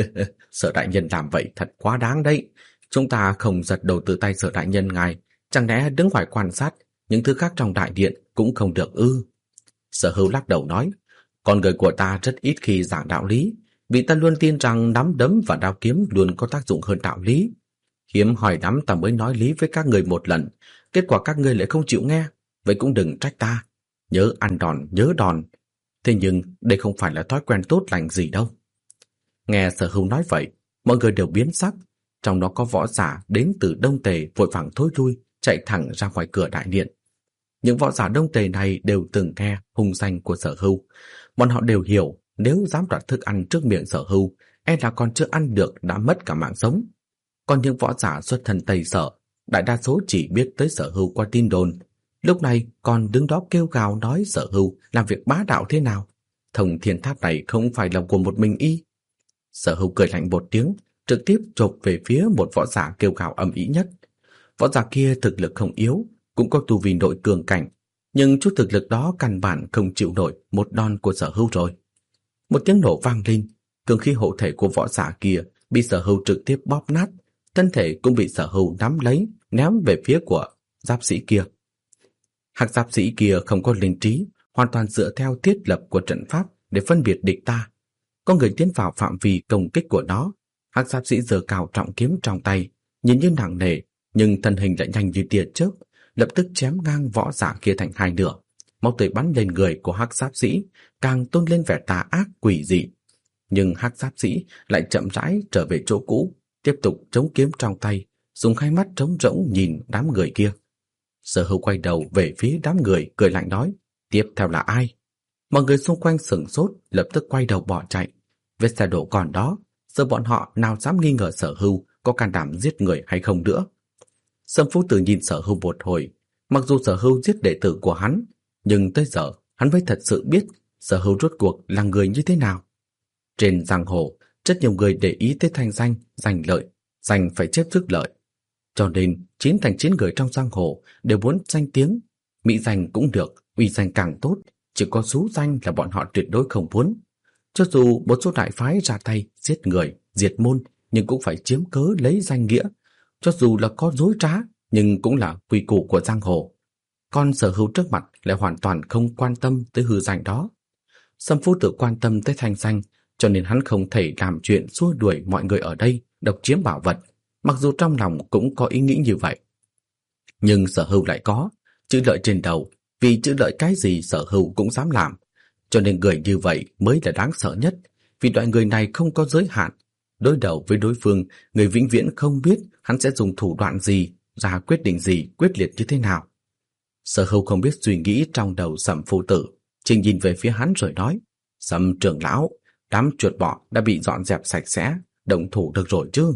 "Sở đại nhân làm vậy thật quá đáng đấy. Chúng ta không giật đầu từ tay Sở đại nhân ngài, chẳng lẽ đứng ngoài quan sát những thứ khác trong đại điện cũng không được ư?" Sở Hưu lắc đầu nói: "Con người của ta rất ít khi giảng đạo lý, vì ta luôn tin rằng nắm đấm và đao kiếm luôn có tác dụng hơn đạo lý. Hiếm hỏi lắm ta mới nói lý với các người một lần, kết quả các ngươi lại không chịu nghe, vậy cũng đừng trách ta. Nhớ ăn đòn, nhớ đòn. Thế nhưng đây không phải là thói quen tốt lành gì đâu." Nghe Sở Hưu nói vậy, mọi người đều biến sắc, trong đó có võ giả đến từ Đông Tề vội vàng thối lui, chạy thẳng ra ngoài cửa đại điện. Những võ giả Đông Tề này đều từng nghe hung danh của Sở Hưu, bọn họ đều hiểu nếu dám đoạt thức ăn trước miệng Sở Hưu, e là còn chưa ăn được đã mất cả mạng sống. Còn những võ giả xuất thân Tây Sở, đại đa số chỉ biết tới Sở Hưu qua tin đồn, lúc này còn đứng đó kêu gào nói Sở Hưu làm việc bá đạo thế nào. Thông thiên tháp này không phải là của một mình y. Sở Hưu cười lạnh một tiếng, trực tiếp chộp về phía một võ giả kêu gào ầm ĩ nhất. Võ giả kia thực lực không yếu, cũng có tu vi nội cường cảnh, nhưng chút thực lực đó căn bản không chịu nổi một đòn của Sở Hưu rồi. Một tiếng nổ vang lên, cường khí hộ thể của võ giả kia bị Sở Hưu trực tiếp bóp nát, thân thể cũng bị Sở Hưu nắm lấy, ném về phía của giáp sĩ kia. Hắc giáp sĩ kia không có linh trí, hoàn toàn dựa theo thiết lập của trận pháp để phân biệt địch ta. Có người tiến vào phạm vi công kích của nó, hắc giáp sĩ giơ cao trọng kiếm trong tay, nhìn như nặng nề, nhưng thân hình lại nhanh như tia chớp, lập tức chém ngang võ giả kia thành hai nửa. Máu tươi bắn lên người của hắc giáp sĩ, càng tôn lên vẻ tà ác quỷ dị. Nhưng hắc giáp sĩ lại chậm rãi trở về chỗ cũ, tiếp tục chống kiếm trong tay, dùng hai mắt trống rỗng nhìn đám người kia. Sở Hưu quay đầu về phía đám người, cười lạnh nói: "Tiếp theo là ai?" Mọi người xung quanh sửng sốt, lập tức quay đầu bỏ chạy. Vết xe đổ còn đó, giờ bọn họ nào dám nghi ngờ Sở Hưu có can đảm giết người hay không nữa. Sâm Phu Tử nhìn Sở Hưu một hồi, mặc dù Sở Hưu giết đệ tử của hắn, nhưng tới giờ hắn mới thật sự biết Sở Hưu rốt cuộc là người như thế nào. Trên giang hồ, rất nhiều người để ý tới thanh danh, danh lợi, danh phải chép trước lợi. Cho nên, chín thành chín người trong giang hồ đều muốn danh tiếng, mỹ danh cũng được, uy danh càng tốt, chỉ có xú danh là bọn họ tuyệt đối không muốn. Cho dù một số đại phái ra tay giết người, diệt môn, nhưng cũng phải chiếm cớ lấy danh nghĩa. Cho dù là có dối trá, nhưng cũng là quy củ của giang hồ. Còn Sở Hưu trước mặt lại hoàn toàn không quan tâm tới hư danh đó. Sâm Phu Tử quan tâm tới thanh danh, cho nên hắn không thể làm chuyện xua đuổi mọi người ở đây độc chiếm bảo vật, mặc dù trong lòng cũng có ý nghĩ như vậy. Nhưng Sở Hưu lại có chữ lợi trên đầu, vì chữ lợi cái gì Sở Hưu cũng dám làm. Cho nên người như vậy mới là đáng sợ nhất, vì loại người này không có giới hạn. Đối đầu với đối phương, người vĩnh viễn không biết hắn sẽ dùng thủ đoạn gì, ra quyết định gì quyết liệt như thế nào. Sở Hưu không biết suy nghĩ trong đầu Sâm Phu Tử, chỉ nhìn về phía hắn rồi nói: Sâm trưởng lão, đám chuột bọ đã bị dọn dẹp sạch sẽ, động thủ được rồi chứ?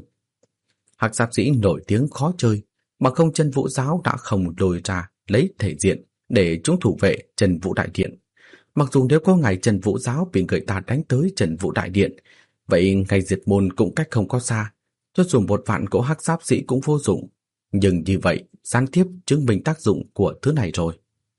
Hắc Giáp Sĩ nổi tiếng khó chơi, mà không Chân Vũ Giáo đã không lôi ra lấy thể diện để chúng thủ vệ Chân Vũ Đại Điện. Mặc dù nếu có ngày Chân Vũ Giáo bị người ta đánh tới Chân Vũ Đại Điện, vậy ngày diệt môn cũng cách không có xa, cho dù một vạn cỗ Hắc Giáp Sĩ cũng vô dụng. Nhưng như vậy gián tiếp chứng minh tác dụng của thứ này rồi.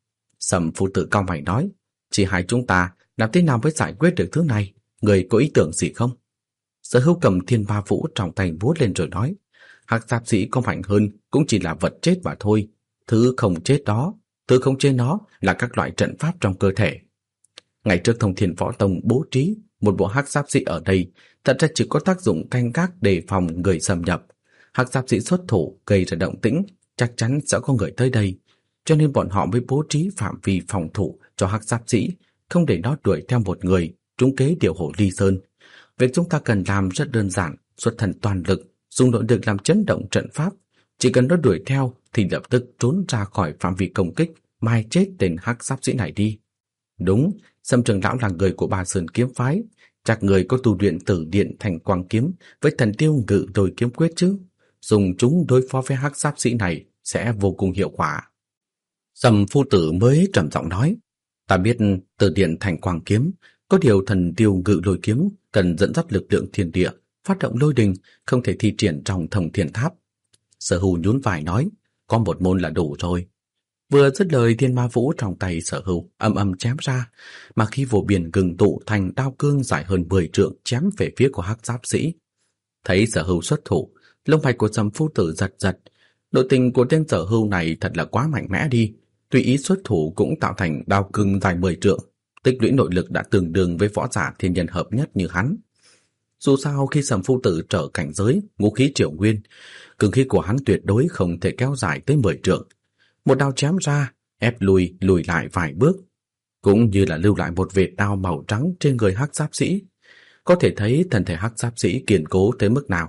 Sâm Phu Tử cau mày nói: chỉ hai chúng ta làm thế nào mới giải quyết được thứ này? Người có ý tưởng gì không? Sở Hưu cầm Thiên Ma Vũ trong tay vuốt lên rồi nói: Hắc Giáp Sĩ có mạnh hơn cũng chỉ là vật chết mà thôi. Thứ không chết đó, thứ không chết nó là các loại trận pháp trong cơ thể. Ngày trước Thông Thiên Võ Tông bố trí một bộ Hắc Giáp Sĩ ở đây, thật ra chỉ có tác dụng canh gác đề phòng người xâm nhập. Hắc Giáp Sĩ xuất thủ gây ra động tĩnh, chắc chắn sẽ có người tới đây, cho nên bọn họ mới bố trí phạm vi phòng thủ cho Hắc Giáp Sĩ, không để nó đuổi theo một người, trúng kế điều hổ ly sơn. Việc chúng ta cần làm rất đơn giản, xuất thần toàn lực, dùng nội lực làm chấn động trận pháp. Chỉ cần nó đuổi theo thì lập tức trốn ra khỏi phạm vi công kích, mai chết tên Hắc Giáp Sĩ này đi. Đúng, Sâm trưởng lão là người của Ba Sơn kiếm phái, chắc người có tu luyện Tử Điện Thành Quang kiếm với thần tiêu ngự đôi kiếm quyết chứ. Dùng chúng đối phó với Hắc Giáp Sĩ này sẽ vô cùng hiệu quả. Sâm Phu Tử mới trầm giọng nói: ta biết Tử Điện Thành Quang kiếm, có điều thần tiêu ngự lôi kiếm cần dẫn dắt lực lượng thiên địa, phát động lôi đình, không thể thi triển trong Thông Thiên Tháp. Sở Hưu nhún vai nói: có một môn là đủ rồi. Vừa dứt lời, Thiên Ma Vũ trong tay Sở Hưu âm âm chém ra, mà khi vô biên gừng tụ thành đao cương dài hơn mười trượng chém về phía của Hắc Giáp Sĩ. Thấy Sở Hưu xuất thủ, lông mày của Sâm Phu Tử giật giật. Nội tình của tên Sở Hưu này thật là quá mạnh mẽ đi, tùy ý xuất thủ cũng tạo thành đao cương dài mười trượng, tích lũy nội lực đã tương đương với võ giả thiên nhân hợp nhất như hắn. Dù sao khi Sâm Phu Tử trở cảnh giới ngũ khí triều nguyên, cường khí của hắn tuyệt đối không thể kéo dài tới mười trượng. Một đao chém ra, ép lùi lùi lại vài bước, cũng như là lưu lại một vệt đao màu trắng trên người Hắc Giáp Sĩ. Có thể thấy thân thể Hắc Giáp Sĩ kiên cố tới mức nào.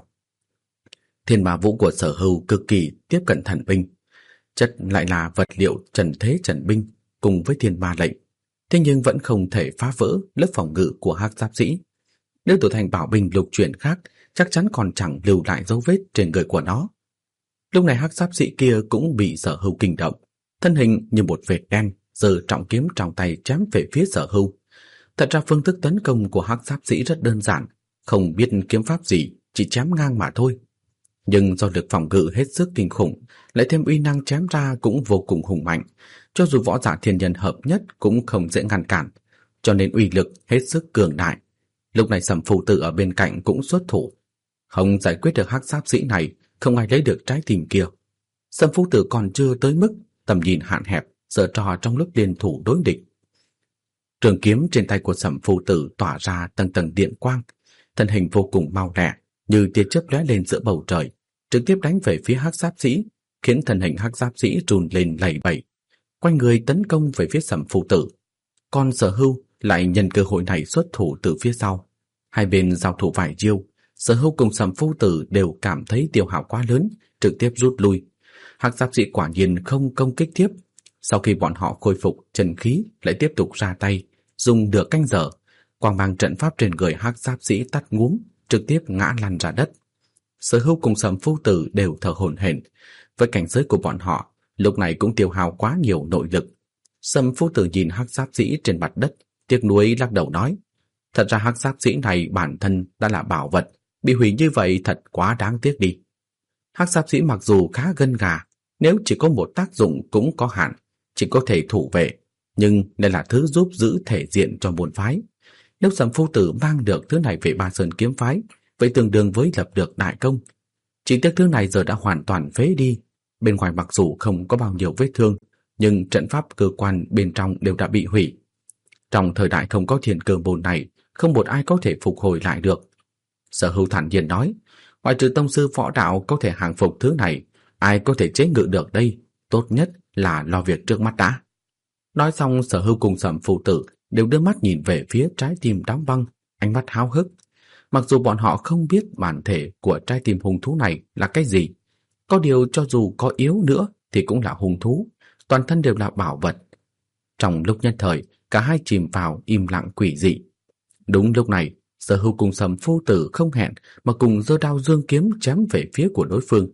Thiên Ma Vũ của Sở Hưu cực kỳ tiếp cận thần binh, chất lại là vật liệu trần thế trần binh cùng với Thiên Ma lệnh, thế nhưng vẫn không thể phá vỡ lớp phòng ngự của Hắc Giáp Sĩ. Nếu đổi thành bảo binh lục chuyển khác, chắc chắn còn chẳng lưu lại dấu vết trên người của nó. Lúc này Hắc Giáp Sĩ kia cũng bị Sở Hưu kinh động, thân hình như một vệt đen, giơ trọng kiếm trong tay chém về phía Sở Hưu. Thật ra phương thức tấn công của Hắc Giáp Sĩ rất đơn giản, không biết kiếm pháp gì, chỉ chém ngang mà thôi. Nhưng do lực phòng ngự hết sức kinh khủng, lại thêm uy năng chém ra cũng vô cùng hùng mạnh, cho dù võ giả thiên nhân hợp nhất cũng không dễ ngăn cản, cho nên uy lực hết sức cường đại. Lúc này Sâm Phu Tử ở bên cạnh cũng xuất thủ, không giải quyết được Hắc Giáp Sĩ này, không ai lấy được trái tim kia. Sâm Phu Tử còn chưa tới mức tầm nhìn hạn hẹp, giở trò trong lúc liên thủ đối địch. Trường kiếm trên tay của Sâm Phu Tử tỏa ra tầng tầng điện quang, thân hình vô cùng mau lẹ, như tia chớp lóe lên giữa bầu trời, trực tiếp đánh về phía Hắc Giáp Sĩ, khiến thân hình Hắc Giáp Sĩ run lên lẩy bẩy, quay người tấn công về phía Sâm Phu Tử. Còn Sở Hưu lại nhân cơ hội này xuất thủ từ phía sau. Hai bên giao thủ vài chiêu, Sở Hưu cùng Sâm Phu Tử đều cảm thấy tiêu hao quá lớn, trực tiếp rút lui. Hắc Giáp Sĩ quả nhiên không công kích tiếp. Sau khi bọn họ khôi phục chân khí, lại tiếp tục ra tay, dùng nửa canh giờ, quang mang trận pháp trên người Hắc Giáp Sĩ tắt ngúm, trực tiếp ngã lăn ra đất. Sở Hưu cùng Sầm Phu Tử đều thở hổn hển. Với cảnh giới của bọn họ, lúc này cũng tiêu hao quá nhiều nội lực. Sầm Phu Tử nhìn hắc giáp sĩ trên mặt đất, tiếc nuối lắc đầu nói: thật ra hắc giáp sĩ này bản thân đã là bảo vật, bị hủy như vậy thật quá đáng tiếc đi. Hắc giáp sĩ mặc dù khá gân gà, nếu chỉ có một tác dụng cũng có hạn, chỉ có thể thủ vệ, nhưng đây là thứ giúp giữ thể diện cho môn phái. Nếu Sầm Phu Tử mang được thứ này về Ba Sơn kiếm phái, vậy tương đương với lập được đại công. Chỉ tiếc thứ này giờ đã hoàn toàn phế đi, bên ngoài mặc dù không có bao nhiêu vết thương, nhưng trận pháp cơ quan bên trong đều đã bị hủy. Trong thời đại không có thiên cơ môn này, không một ai có thể phục hồi lại được. Sở Hưu thản nhiên nói: ngoại trừ tông sư võ đạo có thể hàng phục thứ này, ai có thể chế ngự được đây? Tốt nhất là lo việc trước mắt đã. Nói xong, Sở Hưu cùng Sầm Phu Tử đều đưa mắt nhìn về phía trái tim đóng băng, ánh mắt háo hức. Mặc dù bọn họ không biết bản thể của trái tim hung thú này là cái gì, có điều cho dù có yếu nữa thì cũng là hung thú, toàn thân đều là bảo vật. Trong lúc nhất thời, cả hai chìm vào im lặng quỷ dị. Đúng lúc này, Sở Hưu cùng Sầm Phu Tử không hẹn mà cùng giơ đao dương kiếm chém về phía của đối phương.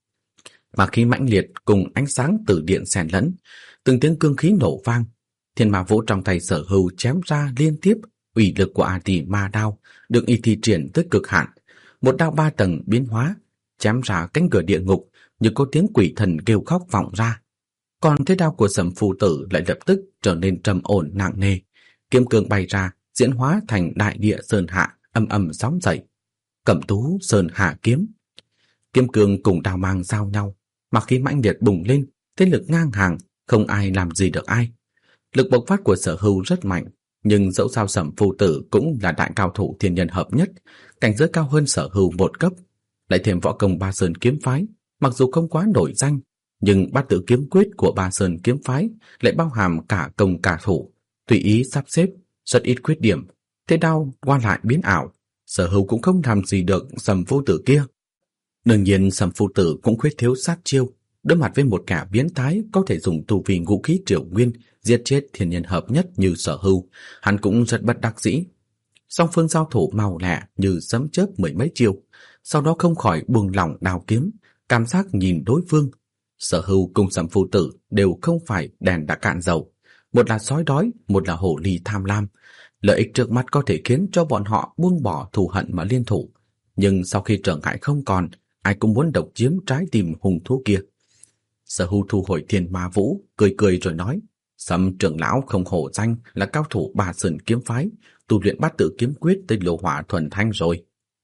Mà khí mãnh liệt cùng ánh sáng từ điện xen lẫn, từng tiếng cương khí nổ vang, thiên ma vũ trong tay Sở Hưu chém ra liên tiếp, uy lực của A Tỳ Ma đao được y thi triển tới cực hạn, một đao ba tầng biến hóa, chém ra cánh cửa địa ngục, như có tiếng quỷ thần kêu khóc vọng ra. Còn thế đao của Sầm Phu Tử lại lập tức trở nên trầm ổn nặng nề, kiếm cương bay ra, diễn hóa thành đại địa sơn hạ, âm ầm sóng dậy. Cẩm Tú Sơn Hạ kiếm. Kiếm cương cùng đao mang giao nhau, mặc khí mãnh liệt bùng lên, thế lực ngang hàng, không ai làm gì được ai. Lực bộc phát của Sở Hưu rất mạnh, nhưng dẫu sao Sầm Phu Tử cũng là đại cao thủ thiên nhân hợp nhất, cảnh giới cao hơn Sở Hưu một cấp, lại thêm võ công Ba Sơn kiếm phái, mặc dù không quá nổi danh, nhưng bát tự kiếm quyết của Ba Sơn kiếm phái lại bao hàm cả công cả thủ, tùy ý sắp xếp, rất ít khuyết điểm, thế đao qua lại biến ảo, Sở Hưu cũng không làm gì được Sầm Phu Tử kia. Đương nhiên Sầm Phu Tử cũng khuyết thiếu sát chiêu, đối mặt với một kẻ biến thái có thể dùng tu vi ngũ khí triều nguyên giết chết thiên nhân hợp nhất như Sở Hưu, hắn cũng rất bất đắc dĩ. Song phương giao thủ mau lẹ như sấm chớp mười mấy chiêu, sau đó không khỏi buông lỏng đao kiếm, cảm giác nhìn đối phương. Sở Hưu cùng Sầm Phu Tử đều không phải đèn đã cạn dầu, một là sói đói, một là hổ ly tham lam. Lợi ích trước mắt có thể khiến cho bọn họ buông bỏ thù hận mà liên thủ, nhưng sau khi trở ngại không còn, ai cũng muốn độc chiếm trái tim hung thú kia. Sở Hưu thu hồi thiên ma vũ, cười cười rồi nói: Sầm trưởng lão không hổ danh là cao thủ Ba Sơn kiếm phái, tu luyện bát tự kiếm quyết tới lô hỏa thuần thanh rồi.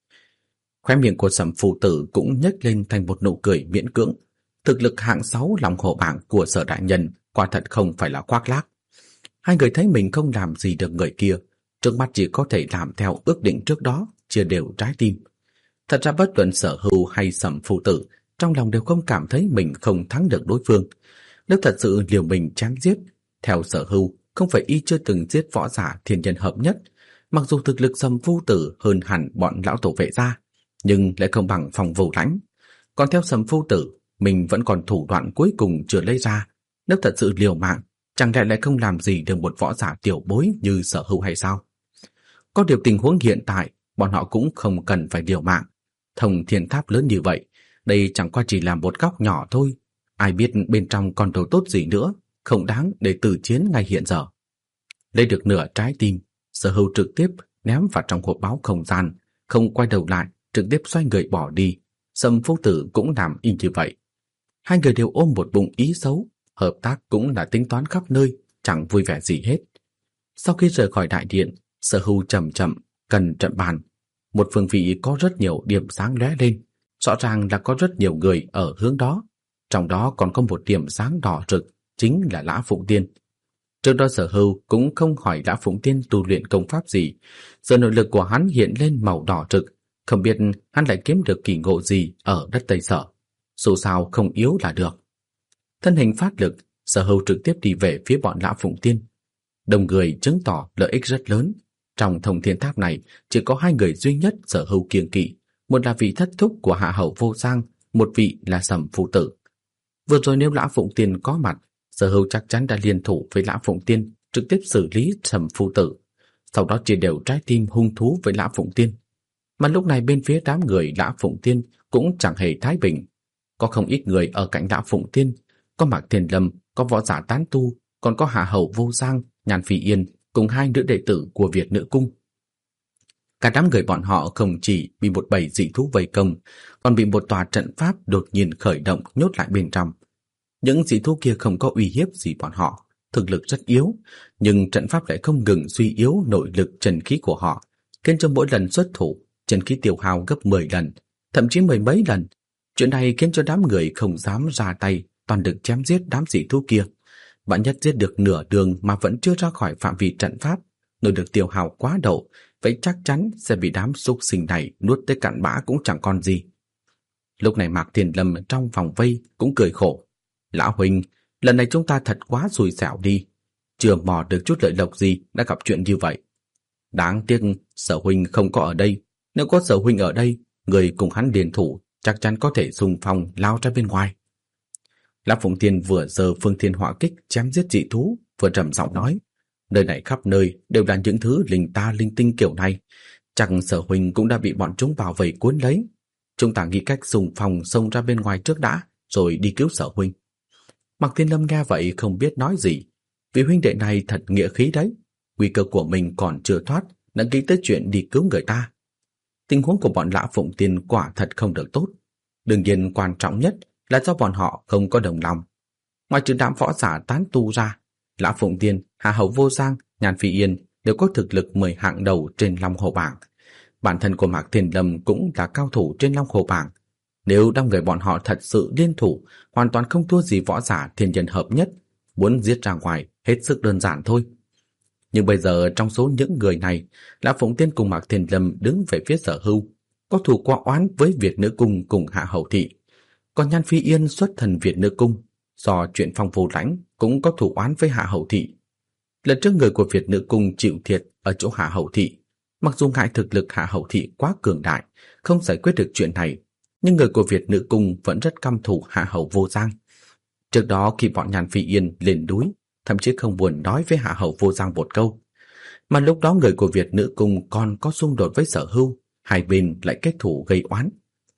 Khóe miệng của Sầm Phu Tử cũng nhếch lên thành một nụ cười miễn cưỡng. Thực lực hạng sáu lòng hổ bảng của Sở đại nhân quả thật không phải là khoác lác. Hai người thấy mình không làm gì được người kia, trước mắt chỉ có thể làm theo ước định trước đó, chia đều trái tim. Thật ra bất luận Sở Hưu hay Sầm Phu Tử trong lòng đều không cảm thấy mình không thắng được đối phương. Nếu thật sự liều mình chém giết, theo Sở Hưu, không phải y chưa từng giết võ giả thiên nhân hợp nhất, mặc dù thực lực Sầm Phu Tử hơn hẳn bọn lão tổ vệ gia, nhưng lại không bằng Phong Vô Lãnh. Còn theo Sầm Phu Tử, mình vẫn còn thủ đoạn cuối cùng chưa lấy ra. Nếu thật sự liều mạng, chẳng lẽ lại không làm gì được một võ giả tiểu bối như Sở Hưu hay sao? Có điều tình huống hiện tại, bọn họ cũng không cần phải liều mạng. Thông thiên tháp lớn như vậy, đây chẳng qua chỉ là một góc nhỏ thôi. Ai biết bên trong còn đồ tốt gì nữa, không đáng để tử chiến ngay hiện giờ. Lấy được nửa trái tim, Sở Hưu trực tiếp ném vào trong hộp báo không gian, không quay đầu lại, trực tiếp xoay người bỏ đi. Sầm Phu Tử cũng làm y như vậy. Hai người đều ôm một bụng ý xấu, hợp tác cũng là tính toán khắp nơi, chẳng vui vẻ gì hết. Sau khi rời khỏi đại điện, Sở Hưu chậm chậm cần trận bàn. Một phương vị có rất nhiều điểm sáng lóe lên, rõ ràng là có rất nhiều người ở hướng đó. Trong đó còn có một điểm sáng đỏ rực, chính là Lã Phụng Tiên. Trước đó Sở Hưu cũng không hỏi Lã Phụng Tiên tu luyện công pháp gì, giờ nội lực của hắn hiện lên màu đỏ rực, không biết hắn lại kiếm được kỳ ngộ gì ở đất Tây Sở. Dù sao không yếu là được. Thân hình phát lực, Sở Hưu trực tiếp đi về phía bọn Lã Phụng Tiên. Đồng người chứng tỏ lợi ích rất lớn. Trong thông thiên tháp này chỉ có hai người duy nhất Sở Hưu kiêng kỵ, một là vị thất thúc của Hạ Hậu Vô Sang, một vị là Sầm Phu Tử. Vừa rồi nếu Lã Phụng Tiên có mặt, Sở Hưu chắc chắn đã liên thủ với Lã Phụng Tiên, trực tiếp xử lý Sầm Phu Tử, sau đó chia đều trái tim hung thú với Lã Phụng Tiên. Mà lúc này bên phía đám người Lã Phụng Tiên cũng chẳng hề thái bình. Có không ít người ở cạnh Lã Phụng Tiên, có Mạc Thiên Lâm, có võ giả tán tu, còn có Hạ Hầu Vô Giang, Nhan Phi Yên cùng hai nữ đệ tử của Việt Nữ Cung. Cả đám người bọn họ không chỉ bị một bầy dị thú vây công, còn bị một tòa trận pháp đột nhiên khởi động nhốt lại bên trong. Những dị thú kia không có uy hiếp gì bọn họ, thực lực rất yếu, nhưng trận pháp lại không ngừng suy yếu nội lực chân khí của họ, khiến cho mỗi lần xuất thủ, chân khí tiêu hao gấp mười lần, thậm chí mười mấy lần. Chuyện này khiến cho đám người không dám ra tay, toàn lực chém giết đám dị thú kia. Bạn nhất giết được nửa đường mà vẫn chưa ra khỏi phạm vi trận pháp, nội lực tiêu hao quá độ, vậy chắc chắn sẽ bị đám súc sinh này nuốt tới cạn bã cũng chẳng còn gì. Lúc này Mạc Thiên Lâm trong vòng vây cũng cười khổ. Lão huynh, lần này chúng ta thật quá xui xẻo đi, chưa mò được chút lợi lộc gì đã gặp chuyện như vậy. Đáng tiếc Sở huynh không có ở đây, nếu có Sở huynh ở đây, người cùng hắn liên thủ chắc chắn có thể xung phong lao ra bên ngoài. Lã Phụng Tiên vừa giơ Phương Thiên Hỏa Kích chém giết dị thú, vừa trầm giọng nói, nơi này khắp nơi đều là những thứ linh ta linh tinh kiểu này, chẳng Sở huynh cũng đã bị bọn chúng bảo vệ cuốn lấy. Chúng ta nghĩ cách xung phong xông ra bên ngoài trước đã, rồi đi cứu Sở huynh. Mạc Thiên Lâm nghe vậy không biết nói gì, vì huynh đệ này thật nghĩa khí đấy, nguy cơ của mình còn chưa thoát, đã nghĩ tới chuyện đi cứu người ta. Tình huống của bọn Lã Phụng Tiên quả thật không được tốt. Đương nhiên quan trọng nhất là do bọn họ không có đồng lòng. Ngoài trừ đám võ giả tán tu ra, Lã Phụng Tiên, Hạ Hầu Vô Giang, Nhan Phi Yên đều có thực lực mười hạng đầu trên Long Hồ bảng. Bản thân của Mạc Thiên Lâm cũng là cao thủ trên Long Hồ bảng. Nếu đám người bọn họ thật sự liên thủ, hoàn toàn không thua gì võ giả thiên nhân hợp nhất, muốn giết ra ngoài hết sức đơn giản thôi. Nhưng bây giờ trong số những người này, Lã Phụng Tiên cùng Mạc Thiên Lâm đứng về phía Sở Hưu, có thù qua oán với Việt Nữ Cung cùng Hạ Hầu Thị. Còn Nhan Phi Yên xuất thần Việt Nữ Cung, do chuyện Phong Vô Lãnh cũng có thù oán với Hạ Hầu Thị. Lần trước người của Việt Nữ Cung chịu thiệt ở chỗ Hạ Hầu Thị, mặc dù ngại thực lực Hạ Hầu Thị quá cường đại, không giải quyết được chuyện này, nhưng người của Việt Nữ Cung vẫn rất căm thù Hạ Hầu Vô Giang. Trước đó khi bọn Nhan Phi Yên lên núi, thậm chí không buồn nói với Hạ Hầu Vô Giang một câu. Mà lúc đó người của Việt Nữ Cung còn có xung đột với Sở Hưu, hai bên lại kết thù gây oán.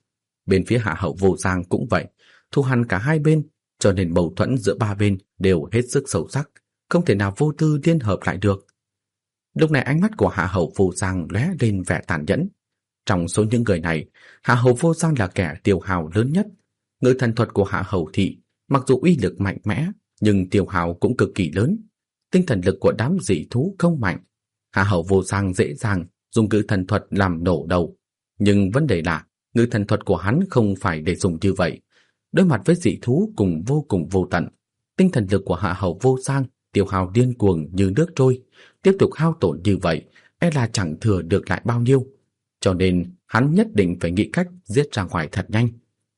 Bên phía Hạ Hầu Vô Giang cũng vậy, thù hằn cả hai bên, cho nên mâu thuẫn giữa ba bên đều hết sức sâu sắc, không thể nào vô tư liên hợp lại được. Lúc này ánh mắt của Hạ Hầu Vô Giang lóe lên vẻ tàn nhẫn. Trong số những người này, Hạ Hầu Vô Giang là kẻ tiêu hao lớn nhất. Ngự thần thuật của Hạ Hầu Thị mặc dù uy lực mạnh mẽ, nhưng tiêu hao cũng cực kỳ lớn. Tinh thần lực của đám dị thú không mạnh. Hạ Hầu Vô Giang dễ dàng dùng ngự thần thuật làm nổ đầu. Nhưng vấn đề là, ngự thần thuật của hắn không phải để dùng như vậy. Đối mặt với dị thú cùng vô cùng vô tận, tinh thần lực của Hạ Hầu Vô Giang tiêu hao điên cuồng như nước trôi. Tiếp tục hao tổn như vậy, e là chẳng thừa được lại bao nhiêu. Cho nên hắn nhất định phải nghĩ cách giết ra ngoài thật nhanh.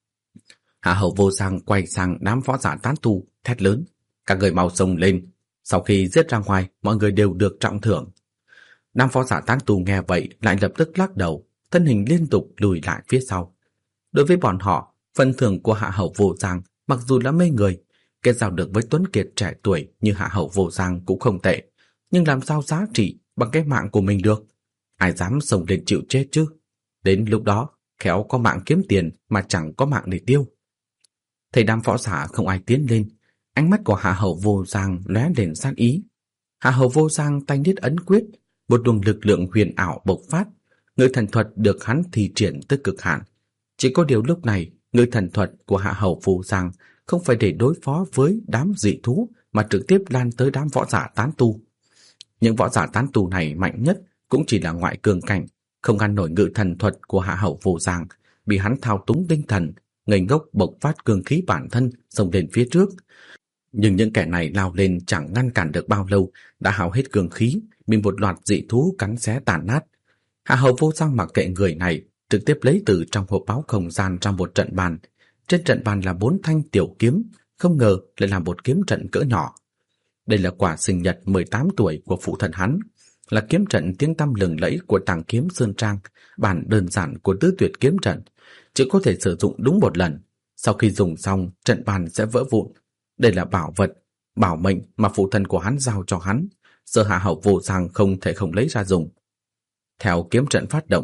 Hạ Hầu Vô Giang quay sang đám võ giả tán tu, thét lớn, các người mau xông lên. Sau khi giết ra ngoài, mọi người đều được trọng thưởng. Đám võ giả tán tu nghe vậy lại lập tức lắc đầu, thân hình liên tục lùi lại phía sau. Đối với bọn họ, phần thưởng của Hạ Hầu Vô Giang mặc dù là mê người, kết giao được với tuấn kiệt trẻ tuổi như Hạ Hầu Vô Giang cũng không tệ, nhưng làm sao giá trị bằng cái mạng của mình được? Ai dám xông lên chịu chết chứ? Đến lúc đó, khéo có mạng kiếm tiền mà chẳng có mạng để tiêu. Thấy đám võ giả không ai tiến lên, ánh mắt của Hạ Hầu Vô Giang lóe lên sát ý. Hạ Hầu Vô Giang tay niết ấn quyết, một luồng lực lượng huyền ảo bộc phát, ngự thần thuật được hắn thi triển tới cực hạn. Chỉ có điều lúc này, ngự thần thuật của Hạ Hầu Vô Giang không phải để đối phó với đám dị thú, mà trực tiếp lan tới đám võ giả tán tu. Những võ giả tán tu này mạnh nhất cũng chỉ là ngoại cường cảnh, không ngăn nổi ngự thần thuật của Hạ Hầu Vô Giang, bị hắn thao túng tinh thần, ngây ngốc bộc phát cường khí bản thân xông lên phía trước. Nhưng những kẻ này lao lên chẳng ngăn cản được bao lâu, đã hao hết cường khí, bị một loạt dị thú cắn xé tàn nát. Hạ Hầu Vô Giang mặc kệ người này, trực tiếp lấy từ trong hộp báo không gian ra một trận bàn. Trên trận bàn là bốn thanh tiểu kiếm, không ngờ lại là một kiếm trận cỡ nhỏ. Đây là quả sinh nhật mười tám tuổi của phụ thân hắn, là kiếm trận tiếng tăm lừng lẫy của Tàng Kiếm Sơn Trang, bản đơn giản của Tứ Tuyệt kiếm trận, chỉ có thể sử dụng đúng một lần. Sau khi dùng xong, trận bàn sẽ vỡ vụn. Đây là bảo vật, bảo mệnh mà phụ thân của hắn giao cho hắn, giờ Hạ Hầu Vô Giang không thể không lấy ra dùng. Theo kiếm trận phát động,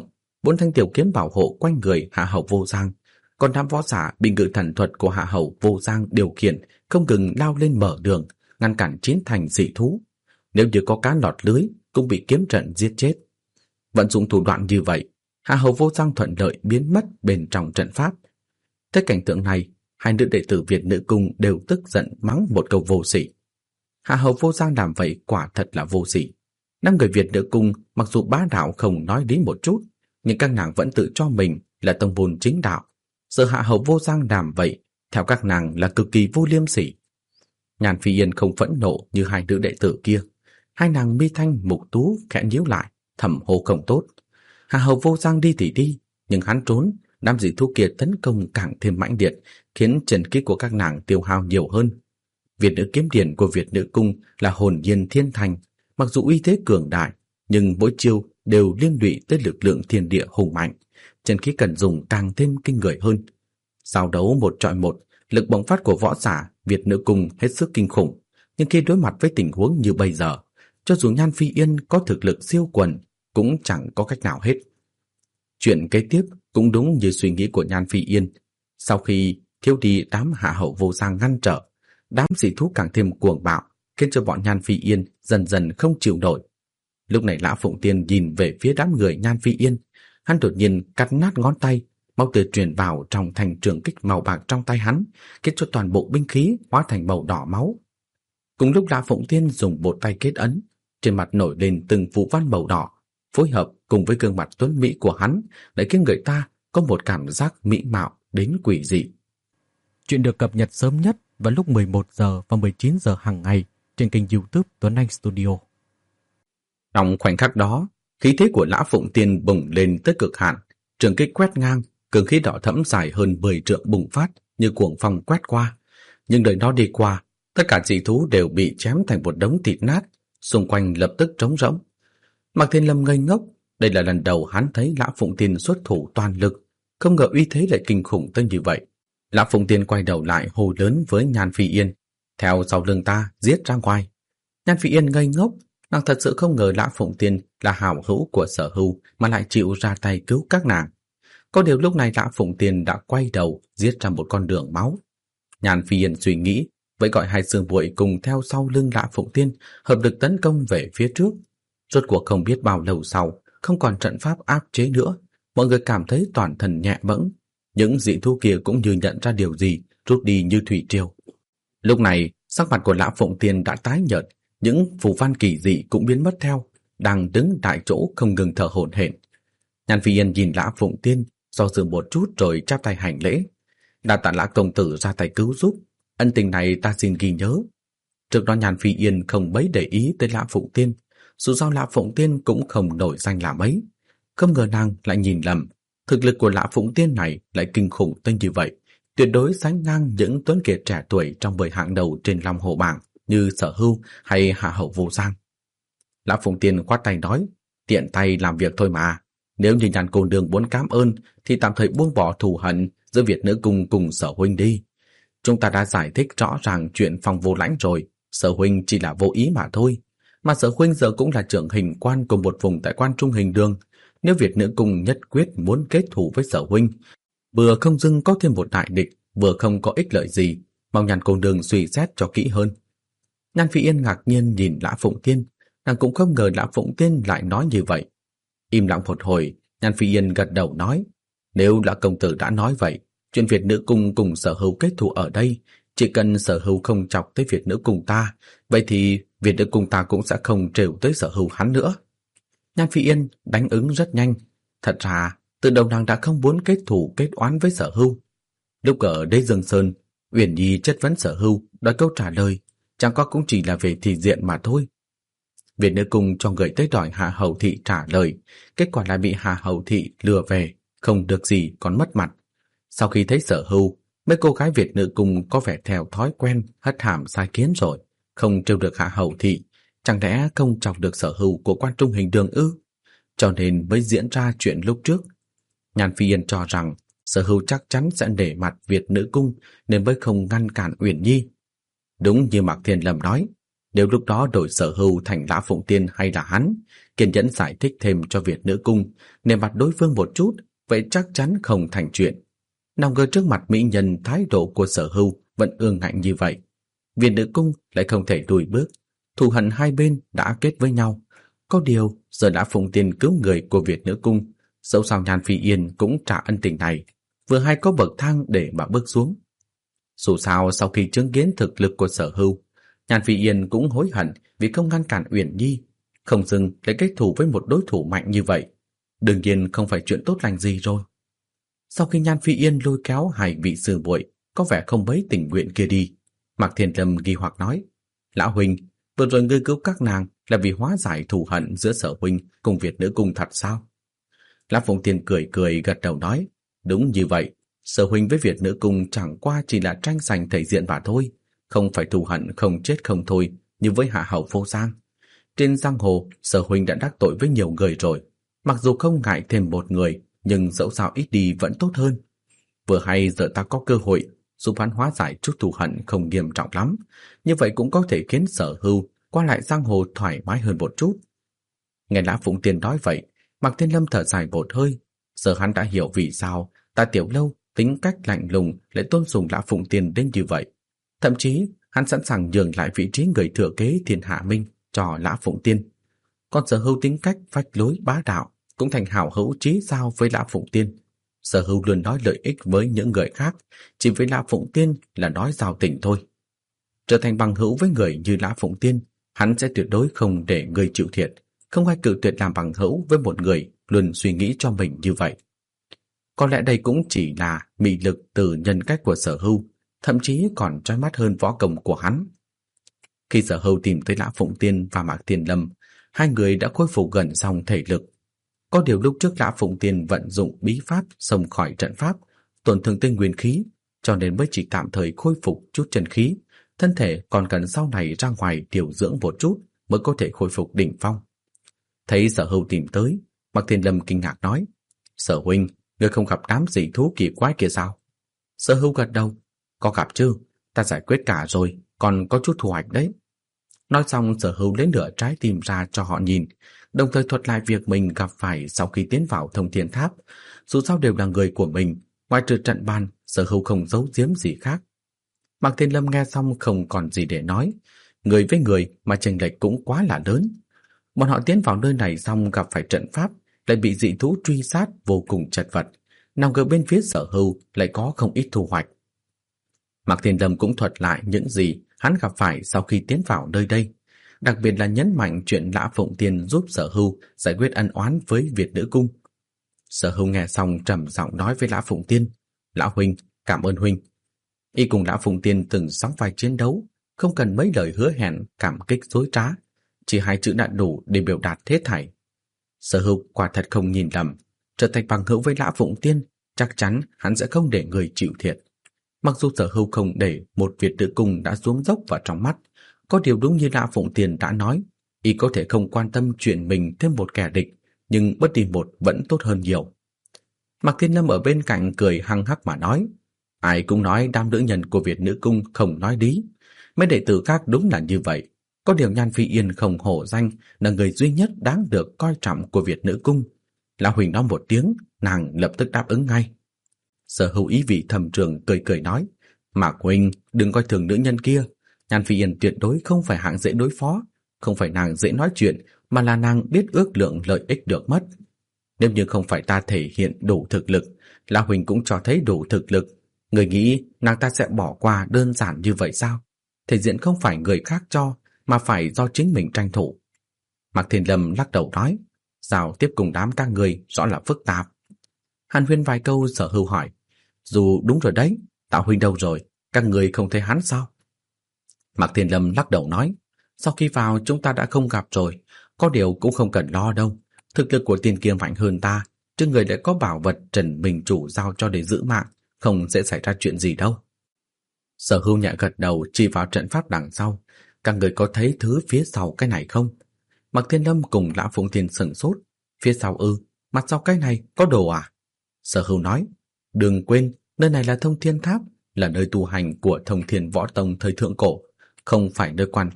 bốn thanh tiểu kiếm bảo hộ quanh người Hạ Hầu Vô Giang, còn đám võ giả bị ngự thần thuật của Hạ Hầu Vô Giang điều khiển không ngừng lao lên mở đường, ngăn cản chiến thành dị thú. Nếu như có cá lọt lưới cũng bị kiếm trận giết chết. Vận dụng thủ đoạn như vậy, Hạ Hầu Vô Giang thuận lợi biến mất bên trong trận pháp. Thấy cảnh tượng này, hai nữ đệ tử Việt Nữ Cung đều tức giận mắng một câu vô sỉ. Hạ Hầu Vô Giang làm vậy quả thật là vô sỉ. Năm người Việt Nữ Cung mặc dù bá đạo không nói lý một chút, nhưng các nàng vẫn tự cho mình là tông môn chính đạo. Giờ Hạ Hầu Vô Giang làm vậy, theo các nàng là cực kỳ vô liêm sỉ. Nhan Phi Yên không phẫn nộ như hai nữ đệ tử kia. Hai nàng mi thanh mục tú khẽ nhíu lại, thầm hô không tốt. Hạ Hầu Vô Giang đi thì đi, nhưng hắn trốn, đám dị thú kia tấn công càng thêm mãnh liệt, khiến chân khí của các nàng tiêu hao nhiều hơn. Việt Nữ kiếm điển của Việt Nữ Cung là hồn nhiên thiên thành, mặc dù uy thế cường đại, nhưng mỗi chiêu đều liên lụy tới lực lượng thiên địa hùng mạnh, chân khí cần dùng càng thêm kinh người hơn. Giao đấu một trọi một, lực bộc phát của võ giả Việt Nữ Cung hết sức kinh khủng, nhưng khi đối mặt với tình huống như bây giờ, cho dù Nhan Phi Yên có thực lực siêu quần cũng chẳng có cách nào hết. Chuyện kế tiếp cũng đúng như suy nghĩ của Nhan Phi Yên. Sau khi thiếu đi đám Hạ Hầu Vô Giang ngăn trở, đám dị thú càng thêm cuồng bạo, khiến cho bọn Nhan Phi Yên dần dần không chịu nổi. Lúc này Lã Phụng Tiên nhìn về phía đám người Nhan Phi Yên, hắn đột nhiên cắt nát ngón tay, máu tươi truyền vào trong thành trường kích màu bạc trong tay hắn, khiến cho toàn bộ binh khí hóa thành màu đỏ máu. Cùng lúc Lã Phụng Tiên dùng một tay kết ấn, trên mặt nổi lên từng phù văn màu đỏ, phối hợp cùng với gương mặt tuấn mỹ của hắn để khiến người ta có một cảm giác mỹ mạo đến quỷ dị. Chuyện được cập nhật sớm nhất vào lúc mười một giờ và mười chín giờ hàng ngày trên kênh YouTube Tuấn Anh Studio. Trong khoảnh khắc đó, khí thế của Lã Phụng Tiên bùng lên tới cực hạn, trường kích quét ngang, cường khí đỏ thẫm dài hơn mười trượng bùng phát như cuồng phong quét qua. Nhưng đời nó đi qua, tất cả dị thú đều bị chém thành một đống thịt nát, xung quanh lập tức trống rỗng. Mạc Thiên Lâm ngây ngốc, đây là lần đầu hắn thấy Lã Phụng Tiên xuất thủ toàn lực, không ngờ uy thế lại kinh khủng tới như vậy. Lã Phụng Tiên quay đầu lại hô lớn với Nhan Phi Yên, theo sau lưng ta giết ra ngoài. Nhan Phi Yên ngây ngốc, nàng thật sự không ngờ Lã Phụng Tiên là hảo hữu của Sở Hưu mà lại chịu ra tay cứu các nàng. Có điều lúc này Lã Phụng Tiên đã quay đầu giết ra một con đường máu. Nhan Phi Yên suy nghĩ, vậy gọi hai sương muội cùng theo sau lưng Lã Phụng Tiên, hợp lực tấn công về phía trước. Rốt cuộc không biết bao lâu sau, không còn trận pháp áp chế nữa, mọi người cảm thấy toàn thân nhẹ bẫng. Những dị thú kia cũng như nhận ra điều gì, rút đi như thủy triều. Lúc này, sắc mặt của Lã Phụng Tiên đã tái nhợt, những phù văn kỳ dị cũng biến mất theo, đang đứng tại chỗ không ngừng thở hổn hển. Nhan Phi Yên nhìn Lã Phụng Tiên, do dự một chút rồi chắp tay hành lễ. Đa tạ Lã công tử ra tay cứu giúp, ân tình này ta xin ghi nhớ. Trước đó Nhan Phi Yên không mấy để ý tới Lã Phụng Tiên, dù sao Lã Phụng Tiên cũng không nổi danh là mấy. Không ngờ nàng lại nhìn lầm, thực lực của Lã Phụng Tiên này lại kinh khủng tới như vậy, tuyệt đối sánh ngang những tuấn kiệt trẻ tuổi trong mười hạng đầu trên Long Hồ bảng như Sở Hưu hay Hạ Hầu Vô Giang. Lã Phụng Tiên khoát tay nói, tiện tay làm việc thôi mà. Nếu như Nhan cô nương muốn cảm ơn thì tạm thời buông bỏ thù hận giữa Việt Nữ Cung cùng Sở huynh đi. Chúng ta đã giải thích rõ ràng chuyện Phong Vô Lãnh rồi, Sở huynh chỉ là vô ý mà thôi. Mà Sở huynh giờ cũng là trưởng hình quan của một vùng tại Quan Trung Hình Đường. Nếu Việt Nữ Cung nhất quyết muốn kết thù với Sở huynh, vừa không dưng có thêm một đại địch, vừa không có ích lợi gì, mong Nhan cô nương suy xét cho kỹ hơn. Nhan Phi Yên ngạc nhiên nhìn Lã Phụng Tiên, nàng cũng không ngờ Lã Phụng Tiên lại nói như vậy. Im lặng một hồi, Nhan Phi Yên gật đầu nói, nếu Lã công tử đã nói vậy, chuyện Việt Nữ Cung cùng Sở Hưu kết thù ở đây, chỉ cần Sở Hưu không chọc tới Việt Nữ Cung ta, vậy thì Việt Nữ Cung ta cũng sẽ không trêu tới Sở Hưu hắn nữa. Nhan Phi Yên đánh ứng rất nhanh, thật ra từ đầu nàng đã không muốn kết thù kết oán với Sở Hưu. Lúc ở Đế Dương Sơn, Uyển Nhi chất vấn Sở Hưu đòi câu trả lời, chẳng có cũng chỉ là về thị diện mà thôi. Việt Nữ Cung cho người tới đòi Hạ Hầu Thị trả lời, kết quả lại bị Hạ Hầu Thị lừa về, không được gì còn mất mặt. Sau khi thấy Sở Hưu, mấy cô gái Việt Nữ Cung có vẻ theo thói quen hất hàm sai kiến rồi, không trêu được Hạ Hầu Thị, chẳng lẽ không chọc được Sở Hưu của Quan Trung Hình Đường ư? Cho nên mới diễn ra chuyện lúc trước. Nhan Phi Yên cho rằng Sở Hưu chắc chắn sẽ nể mặt Việt Nữ Cung nên mới không ngăn cản Uyển Nhi. Đúng như Mạc Thiên Lâm nói, Nếu lúc đó đổi Sở Hưu thành Lã Phụng Tiên hay là hắn, kiên nhẫn giải thích thêm cho Việt Nữ Cung, nề mặt đối phương một chút, vậy chắc chắn không thành chuyện. Nào ngờ trước mặt mỹ nhân thái độ của Sở Hưu vẫn ương ngạnh như vậy. Việt Nữ Cung lại không thể lùi bước, thù hận hai bên đã kết với nhau. Có điều giờ Lã Phụng Tiên cứu người của Việt Nữ Cung, dẫu sao Nhan Phi Yên cũng trả ân tình này, vừa hay có bậc thang để mà bước xuống. Dù sao sau khi chứng kiến thực lực của Sở Hưu, Nhan Phi Yên cũng hối hận vì không ngăn cản Uyển Nhi, không dừng lấy kết thù với một đối thủ mạnh như vậy. Đương nhiên không phải chuyện tốt lành gì rồi. Sau khi Nhan Phi Yên lôi kéo hai vị sư muội có vẻ không mấy tình nguyện kia đi, Mạc Thiên Lâm nghi hoặc nói: Lão huynh, vừa rồi ngươi cứu các nàng là vì hóa giải thù hận giữa Sở huynh cùng Việt Nữ Cung thật sao? Lã Phụng Tiên cười cười gật đầu nói: Đúng như vậy, Sở huynh với Việt Nữ Cung chẳng qua chỉ là tranh giành thể diện mà thôi, không phải thù hận không chết không thôi như với Hạ Hậu Vô Giang. Trên giang hồ, Sở huynh đã đắc tội với nhiều người rồi, mặc dù không ngại thêm một người, nhưng dẫu sao ít đi vẫn tốt hơn. Vừa hay giờ ta có cơ hội giúp hắn hóa giải chút thù hận không nghiêm trọng lắm, như vậy cũng có thể khiến Sở Hưu qua lại giang hồ thoải mái hơn một chút. Nghe Lã Phụng Tiên nói vậy, Mạc Thiên Lâm thở dài một hơi. Giờ hắn đã hiểu vì sao Ta Tiểu Lâu tính cách lạnh lùng lại tôn sùng Lã Phụng Tiên đến như vậy. Thậm chí hắn sẵn sàng nhường lại vị trí người thừa kế Thiên Hạ Minh cho Lã Phụng Tiên. Còn Sở Hưu tính cách phách lối bá đạo cũng thành hảo hữu chí giao với Lã Phụng Tiên. Sở Hưu luôn nói lợi ích với những người khác, chỉ với Lã Phụng Tiên là nói giao tình thôi. Trở thành bằng hữu với người như Lã Phụng Tiên, hắn sẽ tuyệt đối không để người chịu thiệt, không ai cự tuyệt làm bằng hữu với một người luôn suy nghĩ cho mình như vậy. Có lẽ đây cũng chỉ là mị lực từ nhân cách của Sở Hưu, thậm chí còn trói mắt hơn võ công của hắn. Khi Sở Hưu tìm tới Lã Phụng Tiên và Mạc Thiên Lâm, hai người đã khôi phục gần xong thể lực. Có điều lúc trước Lã Phụng Tiên vận dụng bí pháp xông khỏi trận pháp, tổn thương tới nguyên khí, cho nên mới chỉ tạm thời khôi phục chút chân khí, thân thể còn cần sau này ra ngoài điều dưỡng một chút mới có thể khôi phục đỉnh phong. Thấy Sở Hưu tìm tới, Mạc Thiên Lâm kinh ngạc nói: Sở huynh, ngươi không gặp đám dị thú kỳ quái kia sao? Sở Hưu gật đầu: Có gặp chứ, ta giải quyết cả rồi, còn có chút thu hoạch đấy. Nói xong, Sở Hưu lấy nửa trái tim ra cho họ nhìn, đồng thời thuật lại việc mình gặp phải sau khi tiến vào Thông Thiên Tháp. Dù sao đều là người của mình, ngoài trừ trận bàn, Sở Hưu không giấu giếm gì khác. Mạc Thiên Lâm nghe xong không còn gì để nói, người với người mà chênh lệch cũng quá là lớn. Bọn họ tiến vào nơi này xong gặp phải trận pháp, lại bị dị thú truy sát vô cùng chật vật, nào ngờ bên phía Sở Hưu lại có không ít thu hoạch. Mạc Thiên Lâm cũng thuật lại những gì hắn gặp phải sau khi tiến vào nơi đây, đặc biệt là nhấn mạnh chuyện Lã Phụng Tiên giúp Sở Hưu giải quyết ân oán với Việt Nữ Cung. Sở Hưu nghe xong trầm giọng nói với Lã Phụng Tiên: Lão huynh, cảm ơn huynh. Y cùng Lã Phụng Tiên từng sóng vai chiến đấu, không cần mấy lời hứa hẹn cảm kích dối trá, chỉ hai chữ đã đủ để biểu đạt hết thảy. Sở Hưu quả thật không nhìn lầm, trở thành bằng hữu với Lã Phụng Tiên, chắc chắn hắn sẽ không để người chịu thiệt. Mặc dù Sở Hưu không để một Việt Nữ Cung đã xuống dốc vào trong mắt, có điều đúng như Lã Phụng Tiên đã nói, y có thể không quan tâm chuyện mình thêm một kẻ địch, nhưng bất đi một vẫn tốt hơn nhiều. Mạc Thiên Lâm ở bên cạnh cười hăng hắc mà nói: Ai cũng nói đám nữ nhân của Việt Nữ Cung không nói lý, mấy đệ tử khác đúng là như vậy. Có điều Nhan Phi Yên không hổ danh là người duy nhất đáng được coi trọng của Việt Nữ Cung. Lão huynh nói một tiếng, nàng lập tức đáp ứng ngay. Sở Hưu ý vị thầm trường cười cười nói: Mạc huynh đừng coi thường nữ nhân kia, Nhan Phi Yên tuyệt đối không phải hạng dễ đối phó, không phải nàng dễ nói chuyện, mà là nàng biết ước lượng lợi ích được mất. Nếu như không phải ta thể hiện đủ thực lực, Lão huynh cũng cho thấy đủ thực lực, người nghĩ nàng ta sẽ bỏ qua đơn giản như vậy sao? Thể diện không phải người khác cho, mà phải do chính mình tranh thủ. Mạc Thiên Lâm lắc đầu nói: Giao tiếp cùng đám các người rõ là phức tạp. Hàn huyên vài câu, Sở Hưu hỏi: Dù đúng rồi đấy, Tạo huynh đâu rồi, các người không thấy hắn sao? Mạc Thiên Lâm lắc đầu nói: Sau khi vào chúng ta đã không gặp rồi, có điều cũng không cần lo đâu. Thực lực của tiền kia mạnh hơn ta, chứ người đã có bảo vật Trần Bình Chủ giao cho để giữ mạng, không sẽ xảy ra chuyện gì đâu. Sở Hưu nhẹ gật đầu chỉ vào trận pháp đằng sau: Các người có thấy thứ phía sau cái này không? Mạc Thiên Lâm cùng Lã Phụng Tiên sửng sốt: Phía sau ư? Mặt sau cái này có đồ à? Sở Hưu nói: Đừng quên, nơi này là Thông Thiên Tháp, là nơi tu hành của Thông Thiên Võ Tông thời thượng cổ, không phải nơi quan trọng,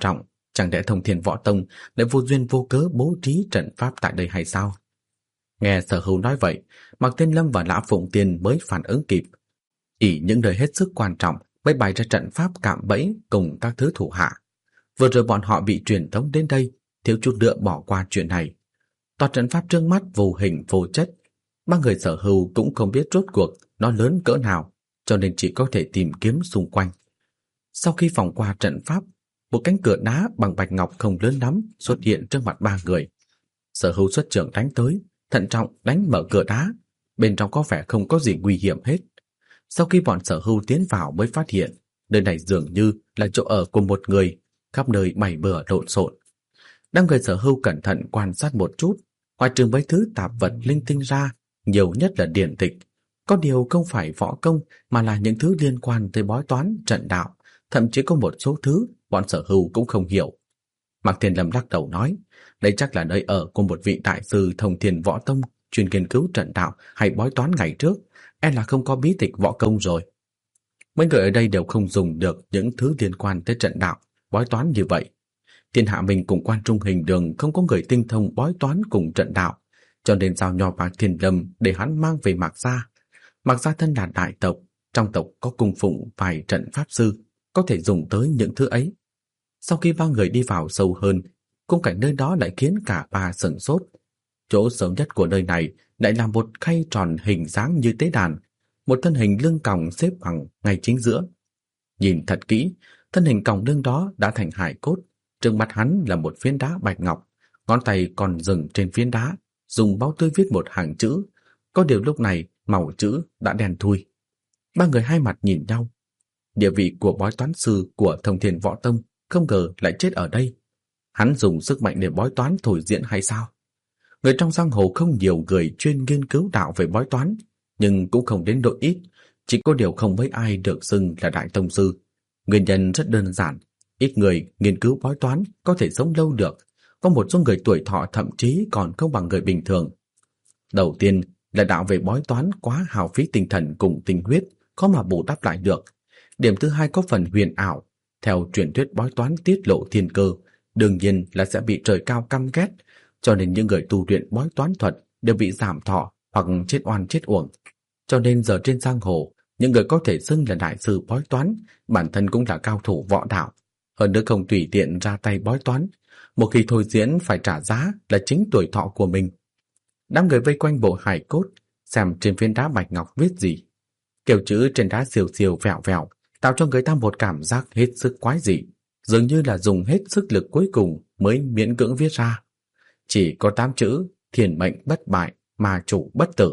Chẳng lẽ Thông Thiên Võ Tông lại vô duyên vô cớ bố trí trận pháp tại đây hay sao? Nghe Sở Hữu nói vậy, Mạc Thiên Lâm và Lã Phụng Tiên mới phản ứng kịp. Chỉ những nơi hết sức quan trọng mới bày ra trận pháp cạm bẫy cùng các thứ thủ hạ. Vừa rồi bọn họ bị truyền tống đến đây, thiếu chút nữa bỏ qua chuyện này. Tòa trận pháp trước mắt vô hình vô chất, ba người Sở Hữu cũng không biết rốt cuộc nó lớn cỡ nào, cho nên chỉ có thể tìm kiếm xung quanh. Sau khi vòng qua trận pháp, một cánh cửa đá bằng bạch ngọc không lớn lắm xuất hiện trước mặt ba người. Sở Hữu xuất trưởng đánh tới, thận trọng đánh mở cửa đá, bên trong có vẻ không có gì nguy hiểm hết. Sau khi bọn Sở Hữu tiến vào mới phát hiện, nơi này dường như là chỗ ở của một người, khắp nơi bày bừa lộn xộn. Đám người Sở Hữu cẩn thận quan sát một chút, ngoài trừ mấy thứ tạp vật linh tinh ra, nhiều nhất là điển tịch. Có điều không phải võ công mà là những thứ liên quan tới bói toán, trận đạo, thậm chí có một số thứ bọn Sở Hữu cũng không hiểu. Mạc Thiên Lâm lắc đầu nói, đây chắc là nơi ở của một vị đại sư Thông Thiên Võ Tông chuyên nghiên cứu trận đạo hay bói toán ngày trước, e là không có bí tịch võ công rồi. Mấy người ở đây đều không dùng được những thứ liên quan tới trận đạo, bói toán như vậy. Thiên hạ mình cùng Quan Trung Hình Đường không có người tinh thông bói toán cùng trận đạo, cho nên giao nho Mạc Thiên Lâm để hắn mang về Mạc gia. Mạc gia thân là đại tộc, trong tộc có cung phụng vài trận pháp sư, có thể dùng tới những thứ ấy. Sau khi ba người đi vào sâu hơn, khung cảnh nơi đó lại khiến cả ba sửng sốt. Chỗ sớm nhất của nơi này lại là một khay tròn hình dáng như tế đàn, một thân hình lưng còng xếp bằng ngay chính giữa. Nhìn thật kỹ, thân hình còng lưng đó đã thành hài cốt, trước mặt hắn là một phiến đá bạch ngọc, ngón tay còn dừng trên phiến đá, dùng máu tươi viết một hàng chữ, có điều lúc này màu chữ đã đen thui. Ba người hai mặt nhìn nhau. Địa vị của bói toán sư của Thông Thiên Võ Tông không ngờ lại chết ở đây. Hắn dùng sức mạnh để bói toán thôi diễn hay sao? Người trong giang hồ không nhiều người chuyên nghiên cứu đạo về bói toán, nhưng cũng không đến độ ít, chỉ có điều không mấy ai được xưng là đại tông sư. Nguyên nhân rất đơn giản, ít người nghiên cứu bói toán có thể sống lâu được, có một số người tuổi thọ thậm chí còn không bằng người bình thường. Đầu tiên là đạo về bói toán quá hao phí tinh thần cùng tinh huyết, khó mà bù đắp lại được. Điểm thứ hai có phần huyền ảo, theo truyền thuyết bói toán tiết lộ thiên cơ, đương nhiên là sẽ bị trời cao căm ghét, cho nên những người tu luyện bói toán thuật đều bị giảm thọ hoặc chết oan chết uổng. Cho nên giờ trên giang hồ, những người có thể xưng là đại sư bói toán, bản thân cũng là cao thủ võ đạo, hơn nữa không tùy tiện ra tay bói toán, một khi thôi diễn phải trả giá là chính tuổi thọ của mình. Đám người vây quanh bộ hài cốt, xem trên phiến đá bạch ngọc viết gì. Kiểu chữ trên đá xiêu xiêu vẹo vẹo, tạo cho người ta một cảm giác hết sức quái dị, dường như là dùng hết sức lực cuối cùng mới miễn cưỡng viết ra. Chỉ có tám chữ, thiền mệnh bất bại, mà chủ bất tử.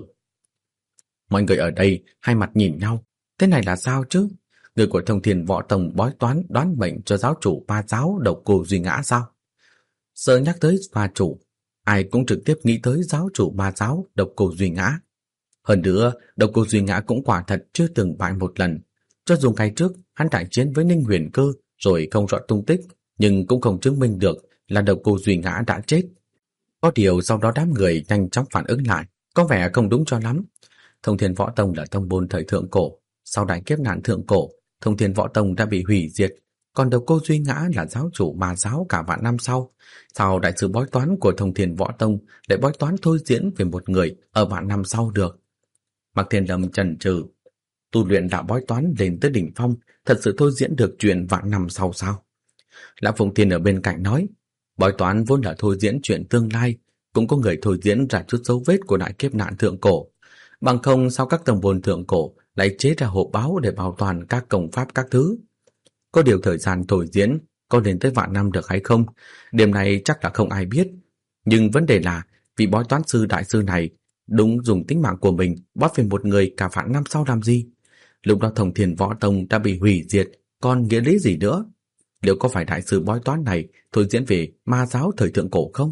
Mọi người ở đây hai mặt nhìn nhau, thế này là sao chứ? Người của Thông Thiên Võ Tông bói toán đoán mệnh cho giáo chủ ba giáo Độc Cô Duy Ngã sao? Sợ nhắc tới ba chủ, ai cũng trực tiếp nghĩ tới giáo chủ ba giáo Độc Cô Duy Ngã. Hơn nữa, Độc Cô Duy Ngã cũng quả thật chưa từng bại một lần. Cho dù ngày trước hắn đại chiến với Ninh Huyền Cơ rồi không rõ tung tích, nhưng cũng không chứng minh được là Độc Cô Duy Ngã đã chết. Có điều sau đó đám người nhanh chóng phản ứng lại, có vẻ không đúng cho lắm. Thông Thiên Võ Tông là tông môn thời thượng cổ, sau đại kiếp nạn thượng cổ, Thông Thiên Võ Tông đã bị hủy diệt, còn Độc Cô Duy Ngã là giáo chủ ma giáo cả vạn năm sau. Sao đại sư bói toán của Thông Thiên Võ Tông lại bói toán thôi diễn về một người ở vạn năm sau được? Mạc Thiên Lâm chần chừ, tu luyện đạo bói toán lên tới đỉnh phong, thật sự thôi diễn được chuyện vạn năm sau sao? Lã Phụng Tiên ở bên cạnh nói, bói toán vốn là thôi diễn chuyện tương lai, cũng có người thôi diễn ra chút dấu vết của đại kiếp nạn thượng cổ. Bằng không sao các tông môn thượng cổ lại chế ra hộp báo để bảo toàn các công pháp các thứ? Có điều thời gian thôi diễn có lên tới vạn năm được hay không, điểm này chắc là không ai biết. Nhưng vấn đề là vị bói toán sư đại sư này đúng dùng tính mạng của mình bói về một người cả vạn năm sau làm gì? Lúc đó Thông Thiên Võ Tông đã bị hủy diệt, còn nghĩa lý gì nữa? Liệu có phải đại sư bói toán này thôi diễn về ma giáo thời thượng cổ không?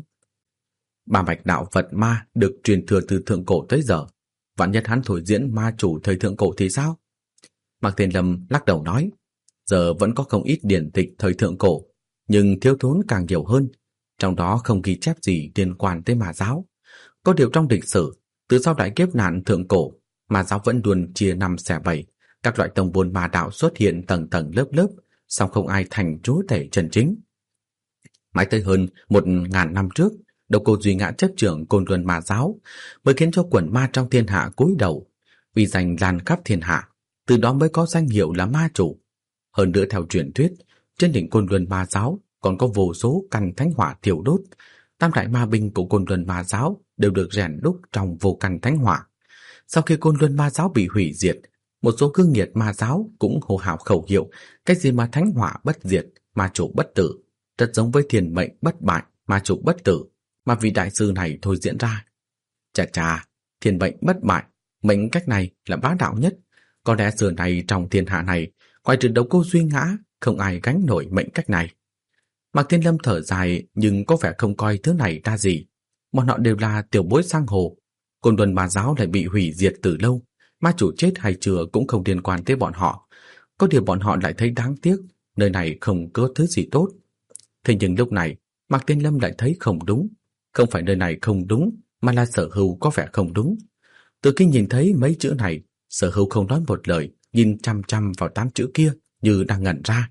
Ba bạch đạo Phật ma được truyền thừa từ thượng cổ tới giờ, vạn nhất hắn thôi diễn ma chủ thời thượng cổ thì sao? Mạc Thiên Lâm lắc đầu nói, giờ vẫn có không ít điển tịch thời thượng cổ, nhưng thiếu thốn càng nhiều hơn, trong đó không ghi chép gì liên quan tới ma giáo. Có điều trong lịch sử, từ sau đại kiếp nạn thượng cổ, ma giáo vẫn luôn chia năm xẻ bảy, các loại tông môn ma đạo xuất hiện tầng tầng lớp lớp, song không ai thành chúa tể chân chính. Mãi tới hơn một ngàn năm trước, Độc Cô Duy Ngã chấp trưởng Côn Luân Ma giáo mới khiến cho quần ma trong thiên hạ cúi đầu, uy danh lan khắp thiên hạ, từ đó mới có danh hiệu là ma chủ. Hơn nữa theo truyền thuyết, trên đỉnh Côn Luân Ma giáo còn có vô số căn thánh hỏa thiêu đốt. Tam đại ma binh của Côn Luân Ma giáo đều được rèn đúc trong vô căn thánh hỏa. Sau khi Côn Luân Ma giáo bị hủy diệt, một số cương nghiệt ma giáo cũng hô hào khẩu hiệu cái gì mà thánh hỏa bất diệt, ma chủ bất tử, rất giống với thiên mệnh bất bại, ma chủ bất tử mà vị đại sư này thôi diễn ra. Chà chà, thiên mệnh bất bại, mệnh cách này là bá đạo nhất. Có lẽ xưa này trong thiên hạ này, ngoài trừ Độc Cô Duy Ngã, không ai gánh nổi mệnh cách này. Mạc Thiên Lâm thở dài nhưng có vẻ không coi thứ này ra gì. Bọn họ đều là tiểu bối sang hồ. Côn Luân Ma giáo lại bị hủy diệt từ lâu, ma chủ chết hay chưa cũng không liên quan tới bọn họ. Có điều bọn họ lại thấy đáng tiếc, nơi này không có thứ gì tốt. Thế nhưng lúc này, Mạc Thiên Lâm lại thấy không đúng. Không phải nơi này không đúng, mà là Sở Hưu có vẻ không đúng. Từ khi nhìn thấy mấy chữ này, Sở Hưu không nói một lời, nhìn chăm chăm vào tám chữ kia như đang ngẩn ra.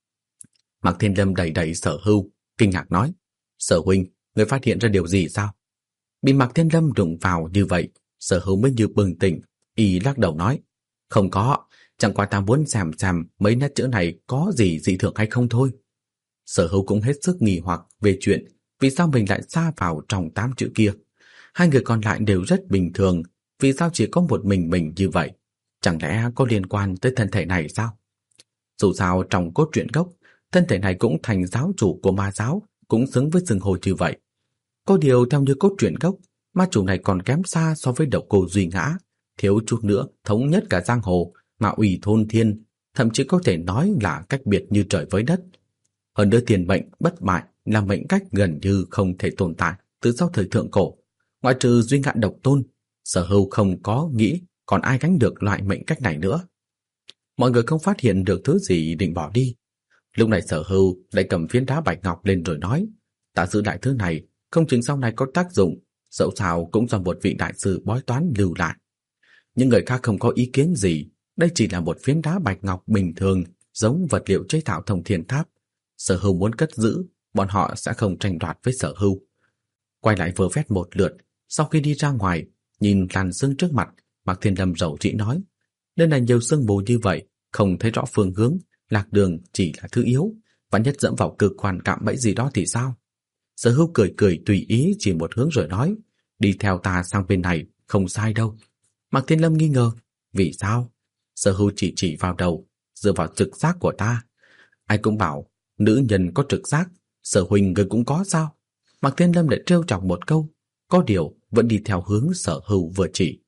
Mạc Thiên Lâm đẩy đẩy Sở Hưu, kinh ngạc nói: Sở huynh, người phát hiện ra điều gì sao? Bị Mạc Thiên Lâm đụng vào như vậy, Sở Hưu mới như bừng tỉnh, y lắc đầu nói: Không có, chẳng qua ta muốn xem xem mấy nét chữ này có gì dị thường hay không thôi. Sở Hưu cũng hết sức nghi hoặc về chuyện vì sao mình lại sa vào trong tám chữ kia. Hai người còn lại đều rất bình thường, vì sao chỉ có một mình mình như vậy? Chẳng lẽ có liên quan tới thân thể này sao? Dù sao trong cốt truyện gốc, thân thể này cũng thành giáo chủ của ma giáo, cũng xứng với xưng hô như vậy. Có điều theo như cốt truyện gốc, ma chủ này còn kém xa so với Độc Cô Duy Ngã, thiếu chút nữa thống nhất cả giang hồ, mà ủy thôn thiên, thậm chí có thể nói là cách biệt như trời với đất. Hơn nữa tiền mệnh bất bại là mệnh cách gần như không thể tồn tại từ sau thời thượng cổ. Ngoại trừ Duy Ngã độc tôn, Sở Hưu không có nghĩ còn ai gánh được loại mệnh cách này nữa. Mọi người không phát hiện được thứ gì định bỏ đi. Lúc này Sở Hưu lại cầm phiến đá bạch ngọc lên rồi nói: Ta giữ lại thứ này, không chừng sau này có tác dụng, dẫu sao cũng do một vị đại sư bói toán lưu lại. Những người khác không có ý kiến gì, đây chỉ là một phiến đá bạch ngọc bình thường, giống vật liệu chế tạo Thông Thiên Tháp. Sở Hưu muốn cất giữ, bọn họ sẽ không tranh đoạt với Sở Hưu. Quay lại vơ vét một lượt, sau khi đi ra ngoài, nhìn làn sương trước mặt, Mạc Thiên Lâm rầu rĩ nói: Nơi này nhiều sương mù như vậy, không thấy rõ phương hướng, lạc đường chỉ là thứ yếu, vạn nhất dẫm vào cực hoàn cạm bẫy gì đó thì sao? Sở Hưu cười cười tùy ý chỉ một hướng rồi nói: Đi theo ta sang bên này, không sai đâu. Mạc Thiên Lâm nghi ngờ: Vì sao? Sở Hưu chỉ chỉ vào đầu, dựa vào trực giác của ta. Ai cũng bảo nữ nhân có trực giác, Sở huynh người cũng có sao? Mạc Thiên Lâm lại trêu chọc một câu, có điều vẫn đi theo hướng Sở Hưu vừa chỉ.